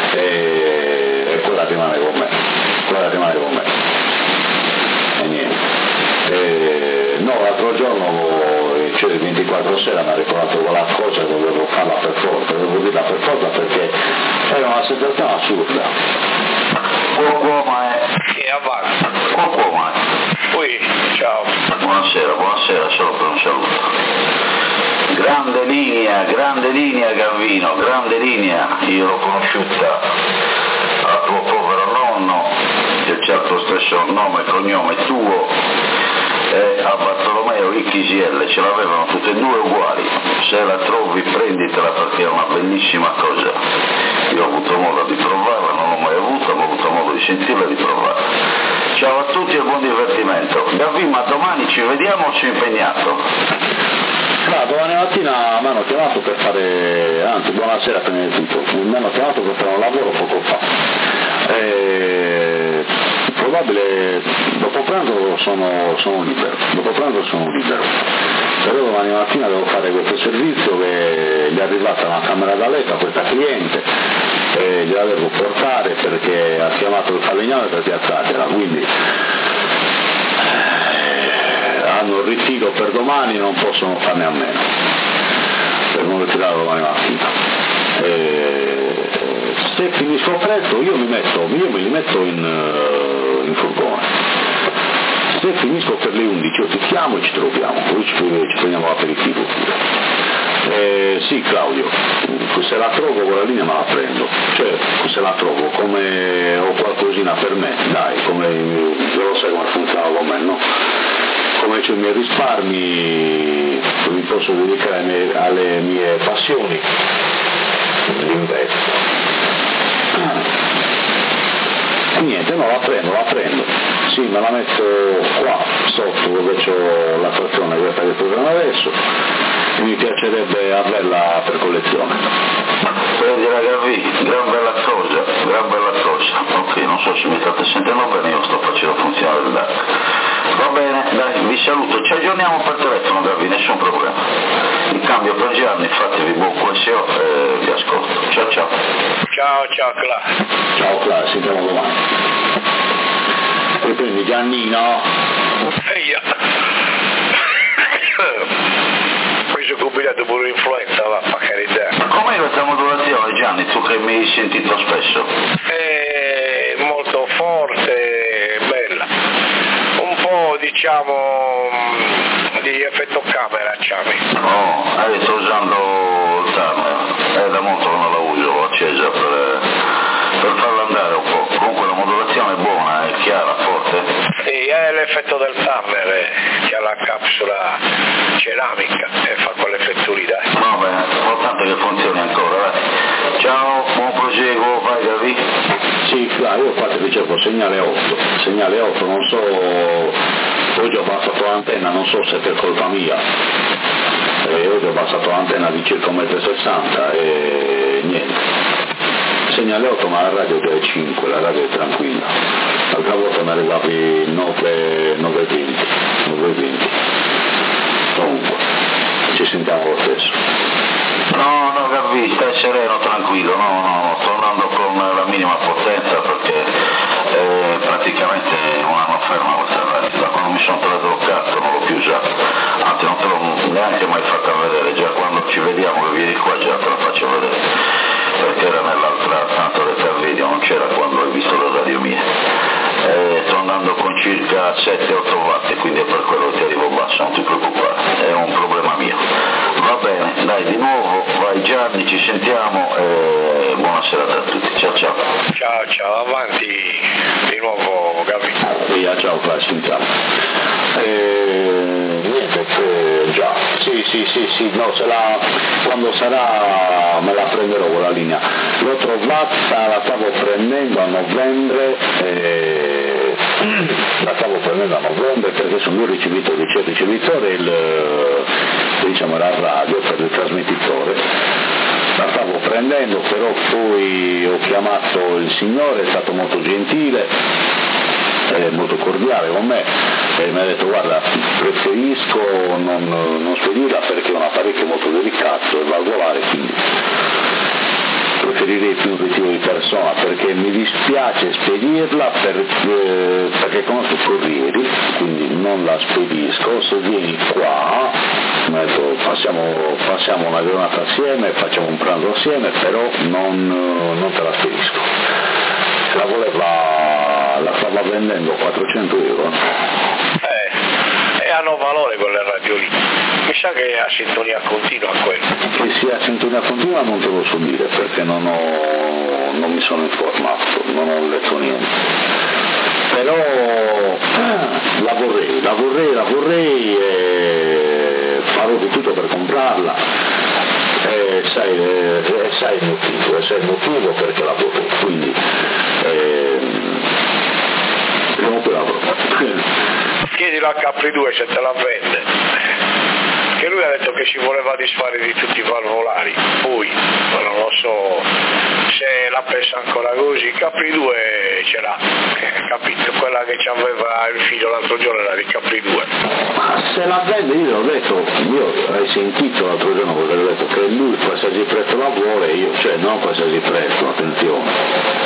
Speaker 1: e quella rimane con me, e niente. No, l'altro giorno, cioè il 24 sera mi ha ricordato quella cosa, dovevo farla per forza, dovevo dirla per forza perché era una sensazione assurda.
Speaker 2: E avanti. Poi, ciao.
Speaker 4: Buonasera, solo per un saluto. Grande linea Gavino, grande linea, io l'ho conosciuta a tuo povero nonno, che c'ha il tuo stesso nome e cognome tuo, e a Bartolomeo Ricchisielle, ce l'avevano tutte e due uguali, se la trovi prenditela perché è una bellissima cosa. Io ho avuto modo di provarla, non l'ho mai avuta, ma ho avuto modo di sentirla e di provarla. Ciao a tutti e buon divertimento. Gavin, ma domani ci vediamo o ci è impegnato?
Speaker 1: No, domani mattina mi hanno chiamato per fare, anzi buonasera prima di tutto, mi hanno chiamato per fare un lavoro poco fa. Probabile dopo pranzo sono libero, però domani mattina devo fare questo servizio che gli è arrivata una camera da letto a questa cliente e gliela devo portare perché ha chiamato il falegname per piazzargliela, quindi hanno il ritiro per domani, non possono farne a meno per non ritirare domani mattina. Se finisco presto io me li metto in furgone. Se finisco per le 11 io ti chiamo e ci troviamo, poi ci prendiamo l'aperitivo pure. Sì Claudio, se la trovo quella linea me la prendo, cioè se la trovo come ho qualcosina per me, dai, come lo sai come funziona con me, no? faccio i miei risparmi, mi posso dedicare alle mie passioni, l'investo. E niente, no, la prendo, sì, me la metto qua sotto dove c'ho la trazione questa che sto usando adesso e mi piacerebbe averla per collezione.
Speaker 4: Vedi ragazzi, gran bella cosa, ok, non so se mi state sentendo bene, io sto facendo funzionare il DAC. Va bene, dai, vi saluto, ci aggiorniamo per telefono Gavi, nessun problema. Il cambio per Gianni, fatevi buon QSO e vi ascolto. Ciao ciao.
Speaker 2: Ciao Cla.
Speaker 1: Ciao Cla, ci sentiamo domani. Riprendi Giannino.
Speaker 2: Eia. Poi sono combinato pure l'influenza, va, per carità.
Speaker 4: Ma com'è questa modulazione Gianni, tu che mi hai sentito spesso?
Speaker 2: È molto forte, bella. Un po' diciamo di effetto camera, Ciami.
Speaker 4: Oh, sto usando il timer, è da molto che non la uso, l'ho accesa per farla andare un po'. Comunque la modulazione è buona, è chiara, forte.
Speaker 2: Sì, è l'effetto del timer che ha la capsula ceramica e fa quell'effetto lì, dai.
Speaker 4: Va bene, importante che funzioni ancora, dai. Ciao, buon proseguo, vai Gavi.
Speaker 1: Sì, io infatti ricerco segnale 8, non so, oggi ho abbassato l'antenna, non so se per colpa mia, oggi ho abbassato l'antenna di circa 1,60 m e niente, segnale 8 ma la radio è 5, la radio è tranquilla, l'altra volta mi arrivavi 9,20, comunque, ci sentiamo lo stesso.
Speaker 4: No, Gavi, stai sereno, tranquillo, no, sto andando con la minima potenza perché praticamente un anno ferma questa radio, da quando mi sono preso il cazzo non l'ho più usato, anzi non te l'ho neanche mai fatta vedere, già quando ci vediamo che vieni qua già te la faccio vedere, perché era nell'altra stanza del video, non c'era quando hai visto la radio mia. Sto andando con circa 7-8 watt, quindi è per quello che ti arrivo basso, non ti preoccupare, è un problema mio. Va bene, dai, di nuovo, vai Gianni, ci sentiamo e buona serata a tutti, ciao.
Speaker 2: Ciao, avanti di nuovo Gavi.
Speaker 1: Via, ciao, sentiamo. Niente, già, sì, no, quando sarà me la prenderò con la linea. L'ho trovata, la stavo prendendo a novembre, perché sono io ricevitore, c'è il ricevitore diciamo la radio per il trasmettitore, la stavo prendendo, però poi ho chiamato il signore, è stato molto gentile, molto cordiale con me e mi ha detto guarda preferisco non spedirla perché è un apparecchio molto delicato e valvolare, quindi preferirei più un ritiro di persona perché mi dispiace spedirla perché conosco i corrieri, quindi non la spedisco, se vieni qua passiamo una giornata assieme, facciamo un pranzo assieme, però non te la spedisco. La stava vendendo 400 euro.
Speaker 2: E hanno valore quelle radio lì. Mi sa che è a sintonia continua quello.
Speaker 1: Che sia a sintonia continua non te lo so dire perché non mi sono informato, non ho letto niente. Però la vorrei e farò di tutto per comprarla. Sai il motivo perché la vorrei, quindi prima o poi la vorrei.
Speaker 2: Chiedilo a Capri 2 se te la vende, che lui ha detto che si voleva disfare di tutti i valvolari, poi non lo so se la pensa ancora così. Capri 2 ce l'ha, capito? Quella che aveva il figlio l'altro giorno era di Capri 2.
Speaker 1: Ma se la vende, io hai sentito l'altro giorno cosa ho detto, che lui qualsiasi prezzo la vuole, non qualsiasi prezzo, attenzione.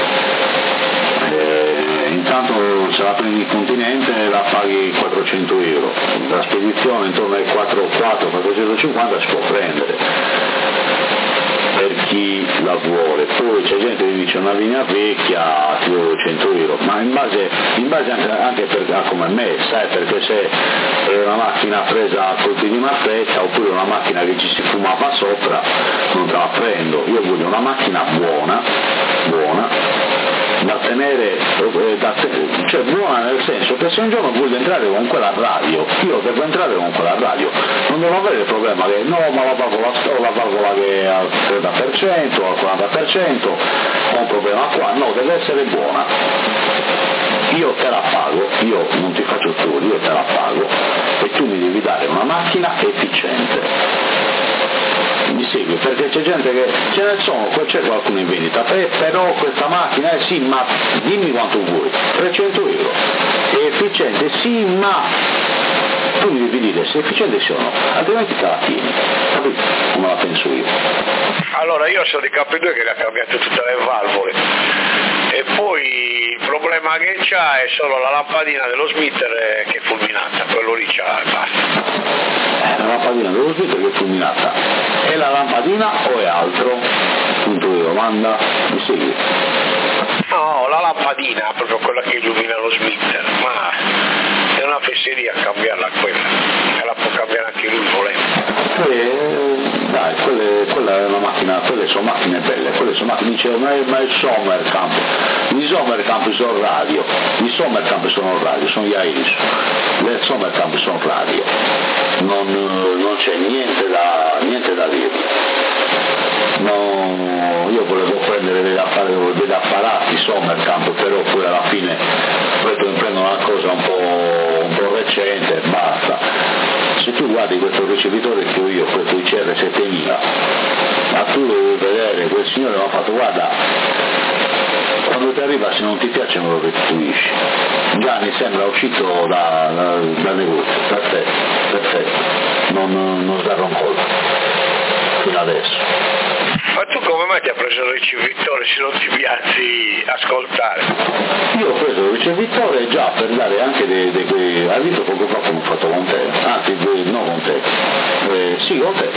Speaker 1: Intanto se la prendi in continente la paghi 400 euro, la spedizione intorno ai 450 si può prendere per chi la vuole, poi c'è gente che dice una linea vecchia ti do 100 euro, ma in base anche come me, sai, perché se è una macchina presa a colpi di maffetta oppure una macchina che ci si fumava sopra non te la prendo, io voglio una macchina buona da tenere, cioè buona nel senso che se un giorno voglio entrare con quella radio, io devo entrare con quella radio, non devo avere il problema che no, ma la pago la che è al 30% o al 40%, ho un problema qua, no, deve essere buona. Io te la pago, io non ti faccio tour, io te la pago e tu mi devi dare una macchina efficiente. Mi segui? Perché c'è gente che ce ne sono, c'è qualcuno in vendita, però questa macchina è sì, ma dimmi quanto vuoi, 300 euro, è efficiente, sì, ma tu mi devi dire se è efficiente sì o no, altrimenti te la tieni, capito? Come la penso io.
Speaker 2: Allora io sono di KP2 che le ha cambiate tutte le valvole e poi il problema che c'ha è solo la lampadina dello smitter che è fulminata, quello lì c'ha e basta.
Speaker 1: La lampadina dello smitter che è fulminata, è la lampadina o è altro? Punto di domanda, mi segui?
Speaker 2: No, la lampadina, proprio quella che illumina lo smitter, ma è una fesseria cambiarla quella, e la può cambiare anche lui volendo.
Speaker 1: Dai, quella è una macchina, quelle sono macchine belle, quelle sono macchine, dice, ma è il Sommerkamp, i Sommerkamp sono radio, i Sommerkamp sono radio, sono gli Airis, le Sommerkamp sono radio, non c'è niente da dire. No, io volevo prendere degli apparati Sommerkamp, però poi alla fine prendo una cosa un po' recente e basta. Se tu guardi questo ricevitore che ho io, questo ICR 7000, ma tu devi vedere, quel signore mi ha fatto, guarda, quando ti arriva se non ti piace non lo restituisci. Gianni sembra uscito dal negozio, perfetto, non darò un colpo, fino adesso.
Speaker 2: Ma tu come mai ti ha preso il ricevitore se non ti piaci ascoltare?
Speaker 1: Io ho preso il ricevitore già per dare anche dei quei... Hai visto poco fa come ho fatto con te? Anzi, no con te. Sì, con te.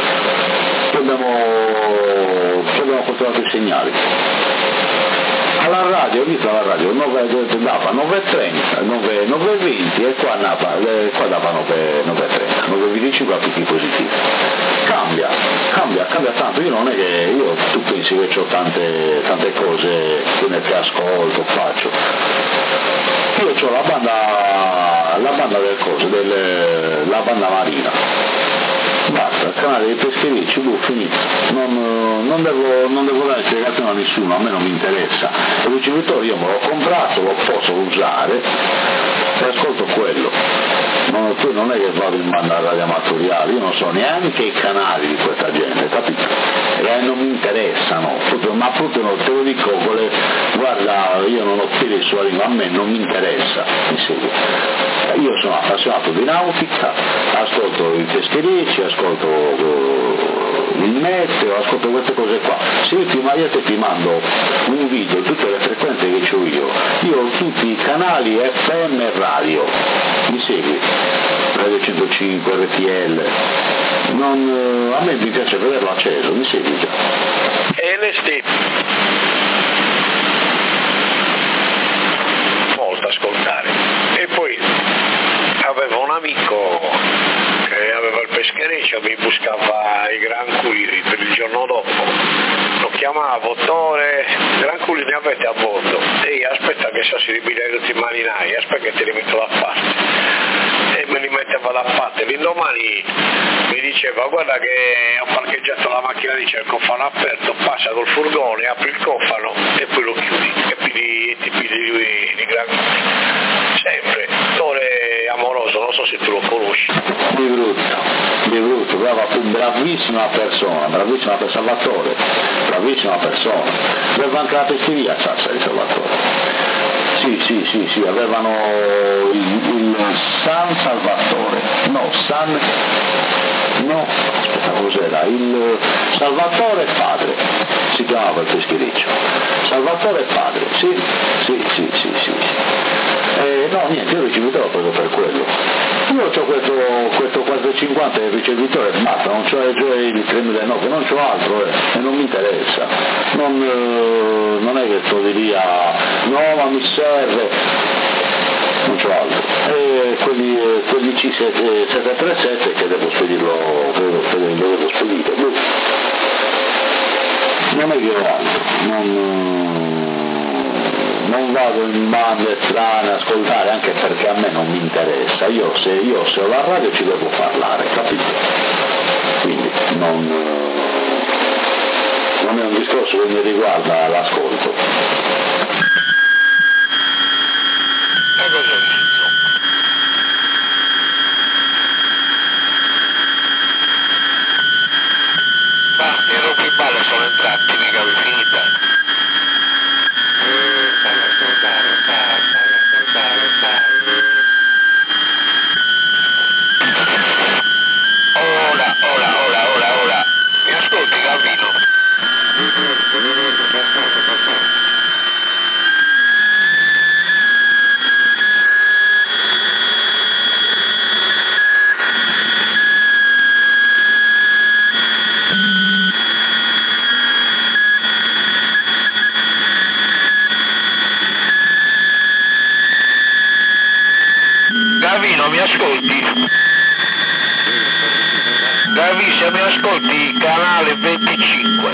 Speaker 1: Abbiamo controllato i segnali. Alla radio, ho visto alla radio, dava 9.30, 9.20 e qua dava 9.30, 9.25 a tutti i positivi. Cambia tanto, io non è che tu pensi che ho tante cose che ascolto, faccio. Io ho la banda del coso, la banda marina. Basta, il canale dei pescherecci, finito. Non devo dare spiegazione a nessuno, a me non mi interessa. Il ricevitore io me l'ho comprato, lo posso usare e ascolto quello. Poi non è che vado in banda radioamatoriale, io non so neanche i canali di questa gente, capito? E non mi interessano, ma proprio non te lo dico, guarda, io non ho piede sulla lingua, a me non mi interessa, mi segue. Io sono appassionato di nautica, ascolto i pescherecci, ascolto il meteo, ascolto queste cose qua. Se io ti mando un video, tutte le frequenze che ho io ho tutti i canali FM e radio, mi segui? Radio 105, RTL, a me mi piace vederlo acceso, mi segui già.
Speaker 2: LSD. Molto ascoltare. E poi avevo un amico che aveva il peschereccio, mi buscava i granchuli per il giorno dopo, lo chiamavo, dottore, granchuli ne avete a bordo? Ehi, aspetta che so si ripigliano tutti i marinai, aspetta che te li metto da parte. E me li metteva da parte. L'indomani mi diceva, guarda che ho parcheggiato la macchina lì, c'è il cofano aperto, passa col furgone, apri il cofano e poi lo chiudi e ti pigli di granchuli. Sempre, attore amoroso, non so se tu lo conosci.
Speaker 1: Di brutto, bravissima persona, Salvatore, bravissima persona. Aveva anche la pescheria a Sassari, Salvatore. Sì, avevano il San Salvatore, aspetta, cos'era? Il Salvatore Padre, si chiamava il peschereccio. Salvatore Padre, sì. No, niente, io il ricevitore l'ho preso per quello. Io ho questo 450 del ricevitore, basta, non c'ho il 3009, non c'ho altro e non mi interessa. Non è che sto di lì no, ma mi serve, non c'ho altro. E quelli C737 che devo spedirlo, devo spedire. Non è che ho altro, non vado in bande strane a ascoltare, anche perché a me non mi interessa, se ho la radio ci devo parlare, capito? Quindi non è un discorso che mi riguarda l'ascolto.
Speaker 2: Ma i rompiballe sono entrati, mica vi finita. Ora. Mi ascolti, Gavino? Gavino, mi ascolti? Gavi, se mi ascolti, canale 25.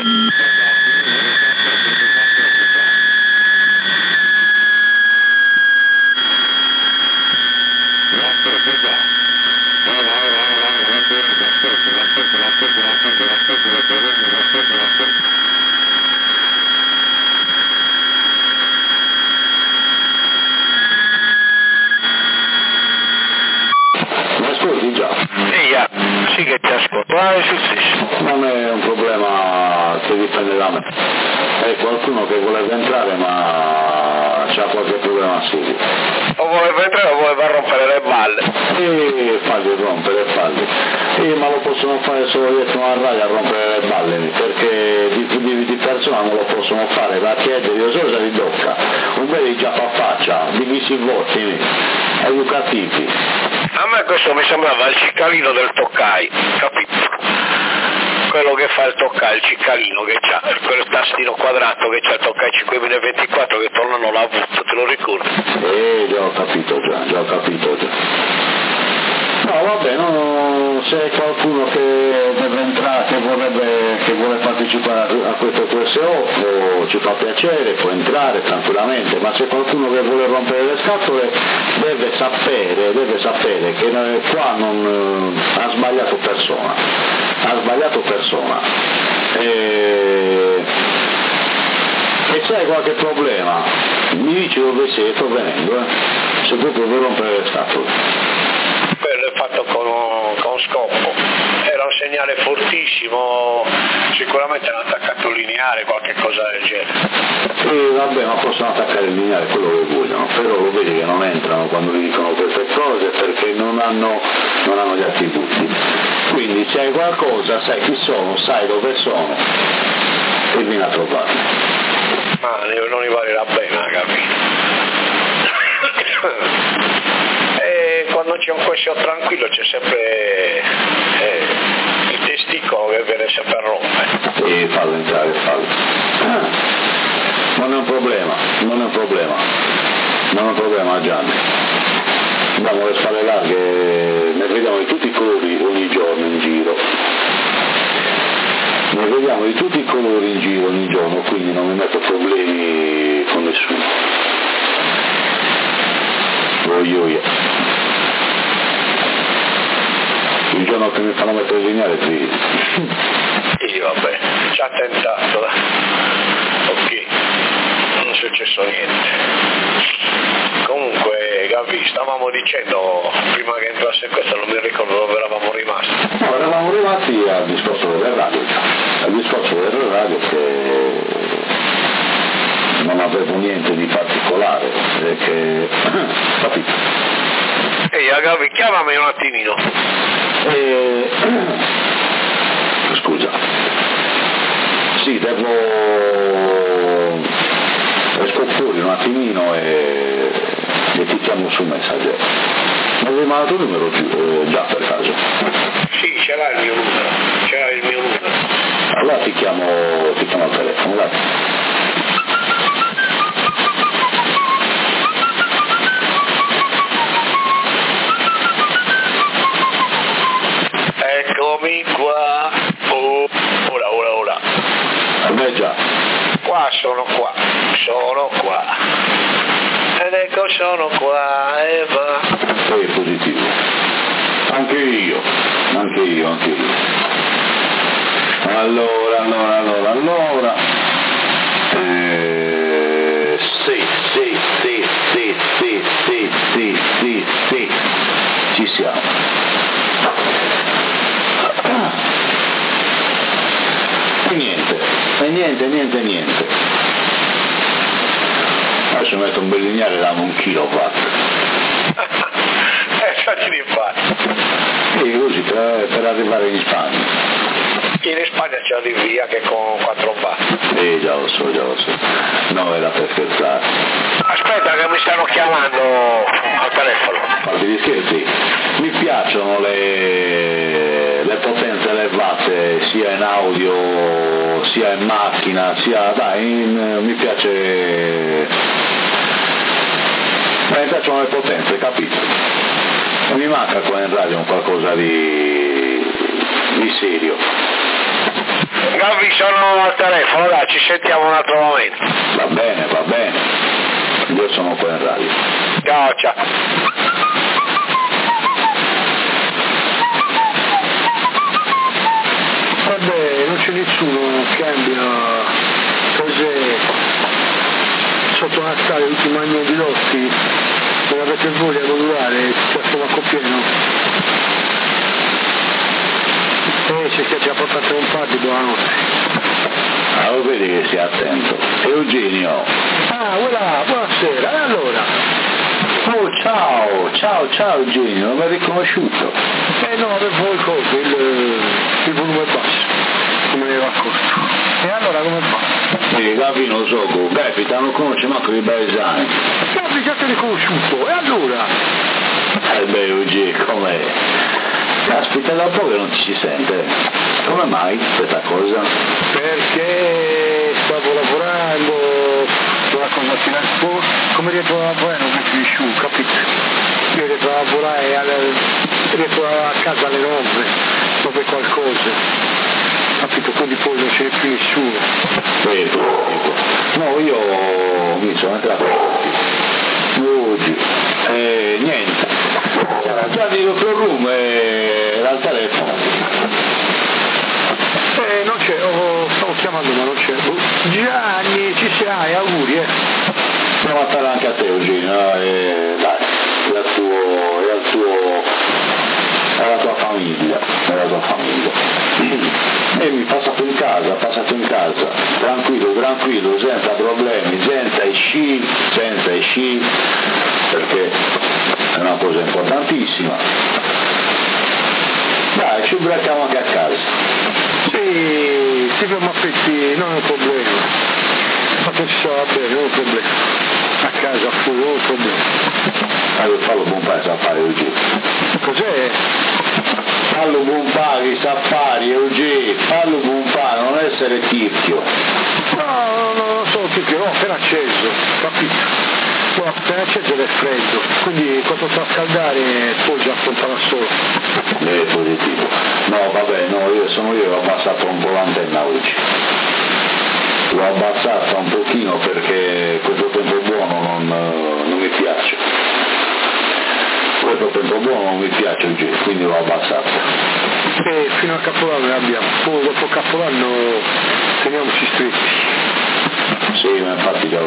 Speaker 1: Mi ascolti già?
Speaker 2: Sì che ti ascolto, è successo.
Speaker 1: Non è un problema che dipende da me, è qualcuno che voleva entrare ma c'ha qualche problema serio.
Speaker 2: O voleva entrare o voleva rompere le balle.
Speaker 1: E falli rompere, falli. Ma lo possono fare solo dietro una radio a rompere le balle, perché di persona non lo possono fare, da chiedere, io so se li tocca, un bel giappafaccia, divisi voti, educativi.
Speaker 2: A me questo mi sembrava il ciccalino del Toccai, capito? Quello che fa il Toccai, il ciccalino che c'ha, quel tastino quadrato che c'ha il Toccai 5024 che tornano l'ha avuto, te lo ricordi?
Speaker 1: Già ho capito già. No, vabbè, se è qualcuno che deve entrare, che vuole partecipare a questo QSO, ci fa piacere, può entrare tranquillamente, ma se qualcuno che vuole rompere le scatole deve sapere che qua non ha sbagliato persona. E se hai qualche problema, mi dici dove sei, sto venendo, se proprio vuoi rompere le scatole.
Speaker 2: Quello è fatto con scopo, era un segnale fortissimo, sicuramente hanno attaccato il lineare, qualche cosa del genere.
Speaker 1: Vabbè, ma possono attaccare il lineare quello che vogliono, però lo vedi che non entrano quando gli dicono queste cose perché non hanno gli attributi. Quindi se hai qualcosa, sai chi sono, sai dove sono e vieni a trovarli.
Speaker 2: Ma non gli vale la pena, capito? E quando c'è un QSO tranquillo c'è sempre il testicolo che viene sempre a rompere.
Speaker 1: E fallo entrare, fallo. Non è un problema Gianni. Abbiamo le spalle larghe, ne vediamo di tutti i colori ogni giorno in giro. Quindi non mi metto problemi con nessuno. Voglio io. Il giorno che mi fanno mettere il lineare qui.
Speaker 2: Io vabbè, ci ha tentato, ok, non è successo niente. Comunque Gavi, stavamo dicendo prima che entrasse questo, non mi ricordo dove eravamo rimasti.
Speaker 1: No, eravamo rimasti al discorso delle radio, che non avevo niente di particolare, perché capito?
Speaker 2: Ehi Gavi, chiamami un attimino.
Speaker 1: Scusa, sì, esco fuori un attimino e ti chiamo su Messenger. Mi avevi mandato il numero già per caso?
Speaker 2: Sì, c'era il mio numero.
Speaker 1: Allora ti chiamo al telefono, dai.
Speaker 2: Eccomi qua. Ora.
Speaker 1: A me già.
Speaker 2: Sono qua. sono qua. Ed ecco sono qua e va.
Speaker 1: È positivo. Anche io. Allora. Sì. Ci siamo. E niente. Adesso metto un bel lineare da 1 kilowatt.
Speaker 2: Facile di fare.
Speaker 1: Sì, così per arrivare in Spagna.
Speaker 2: In Spagna ci arrivi via che con 4 watt.
Speaker 1: Già lo so. No, era per scherzare.
Speaker 2: Aspetta che mi stanno chiamando al telefono.
Speaker 1: Fatti gli scherzi. Mi piacciono le potenze elevate sia in audio sia in macchina mi piacciono le potenze, capito? E mi manca qua in radio un qualcosa di serio.
Speaker 2: Gavi, sono al telefono, dai, ci sentiamo un altro momento.
Speaker 1: Va bene. Io sono qua in radio.
Speaker 2: Ciao.
Speaker 5: Vabbè, non c'è nessuno, cambia cose sotto Natale, tutti mangiano di lotti, non avete voglia di modulare, c'è stomaco pieno. C'è già portato un po' di buonanotte.
Speaker 1: Lo vedi che sei attento. Eugenio.
Speaker 5: Buonasera, e allora?
Speaker 1: Oh, ciao Eugenio, non mi hai riconosciuto?
Speaker 5: No, avevo il coso, il volume basso, come ne racconto. E allora come fa?
Speaker 1: Gavi non so, capita, non conosce manco i paesani.
Speaker 5: Gavi già te l'hai conosciuto, e allora?
Speaker 1: Eugenio, com'è? Caspita, da un po' che non ci si sente. Come mai questa cosa?
Speaker 5: Perché stavo lavorando, una cosa finale, come rientro a lavorare non mi finisce più, capito? Io rientro a lavorare rientro a casa alle 9, dopo qualcosa, capito? Quindi poi non c'è più nessuno.
Speaker 1: No, io mi sono entrato oggi, niente. Già di Doctor Room era al telefono.
Speaker 5: Non c'è, stavo chiamando ma non c'è. Gianni, ci sei, auguri,
Speaker 1: Provo a stare anche a te, Eugenio, dai, è la tua famiglia. E mi passato in casa, tranquillo, senza problemi, senza sci, perché è una cosa importantissima. Dai, ci ubriachiamo anche a casa.
Speaker 5: Sì, ma affetti, non è un problema. Ma che ci sarà bene, non è un problema. A casa, fuori, non è un problema.
Speaker 1: Allora fallo buon paio saffari, Eugenio.
Speaker 5: Cos'è?
Speaker 1: Fallo buon paio saffari, Eugenio, fallo buon paio, non essere tirchio.
Speaker 5: No, non sono tirchio, no, appena acceso, capito? No, appena acceso ed è freddo, quindi quando fa scaldare poi già affrontava solo.
Speaker 1: È positivo. No, vabbè, io ho abbassato un po' l'antenna oggi. L'ho abbassata un pochino perché questo tempo buono non mi piace. Questo tempo buono non mi piace oggi, quindi l'ho abbassata.
Speaker 5: E fino a Capodanno ne abbiamo, poi dopo Capodanno teniamoci stretti.
Speaker 1: Sì, ma infatti già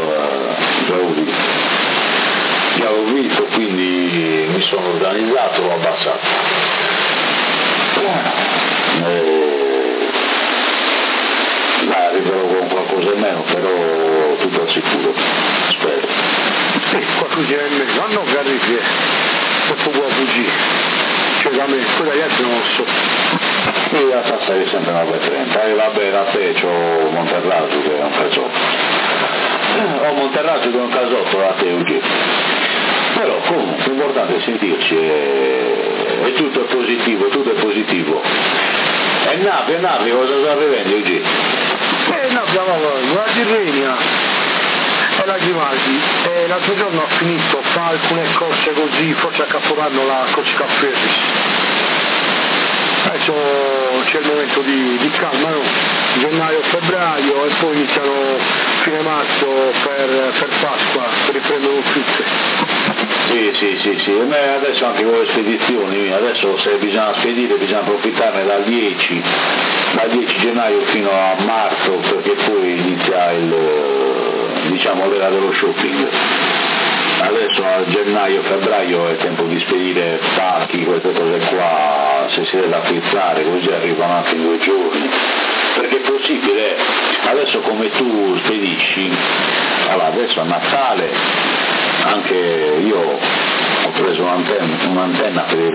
Speaker 1: l'ho visto, quindi mi sono organizzato, l'ho abbassato. Arriverò con qualcosa in meno, però tutto al sicuro, spero.
Speaker 5: Qualcosa in meno, no, Garrifi, dopo qua fuggì, cioè da me, poi dagli altri non lo so.
Speaker 1: Io la tassa è sempre 9,30, e vabbè, da te c'ho Monterraggio che è un casotto. Ho Monterraggio che è un casotto da te, Eugenio. Però comunque l'importante è sentirci e tutto è positivo. E Napoli, cosa sta arrivando oggi?
Speaker 5: Napoli, la Tirrenia e la Grimaldi, e l'altro giorno ha finito, fa alcune corse così, forse a Capodanno la Corsica Ferris. adesso c'è il momento di calma, no? Gennaio, febbraio e poi iniziano fine marzo per Pasqua, riprendono tutte.
Speaker 1: Sì, e adesso anche con le spedizioni, adesso se bisogna spedire bisogna approfittarne dal 10 gennaio fino a marzo, perché poi inizia l'era dello shopping. Adesso a gennaio, febbraio è tempo di spedire pacchi, queste cose qua, se si deve affrettare, così arrivano anche in 2 giorni. Perché è possibile, adesso come tu spedisci, allora adesso a Natale anche io ho preso un'antenna per il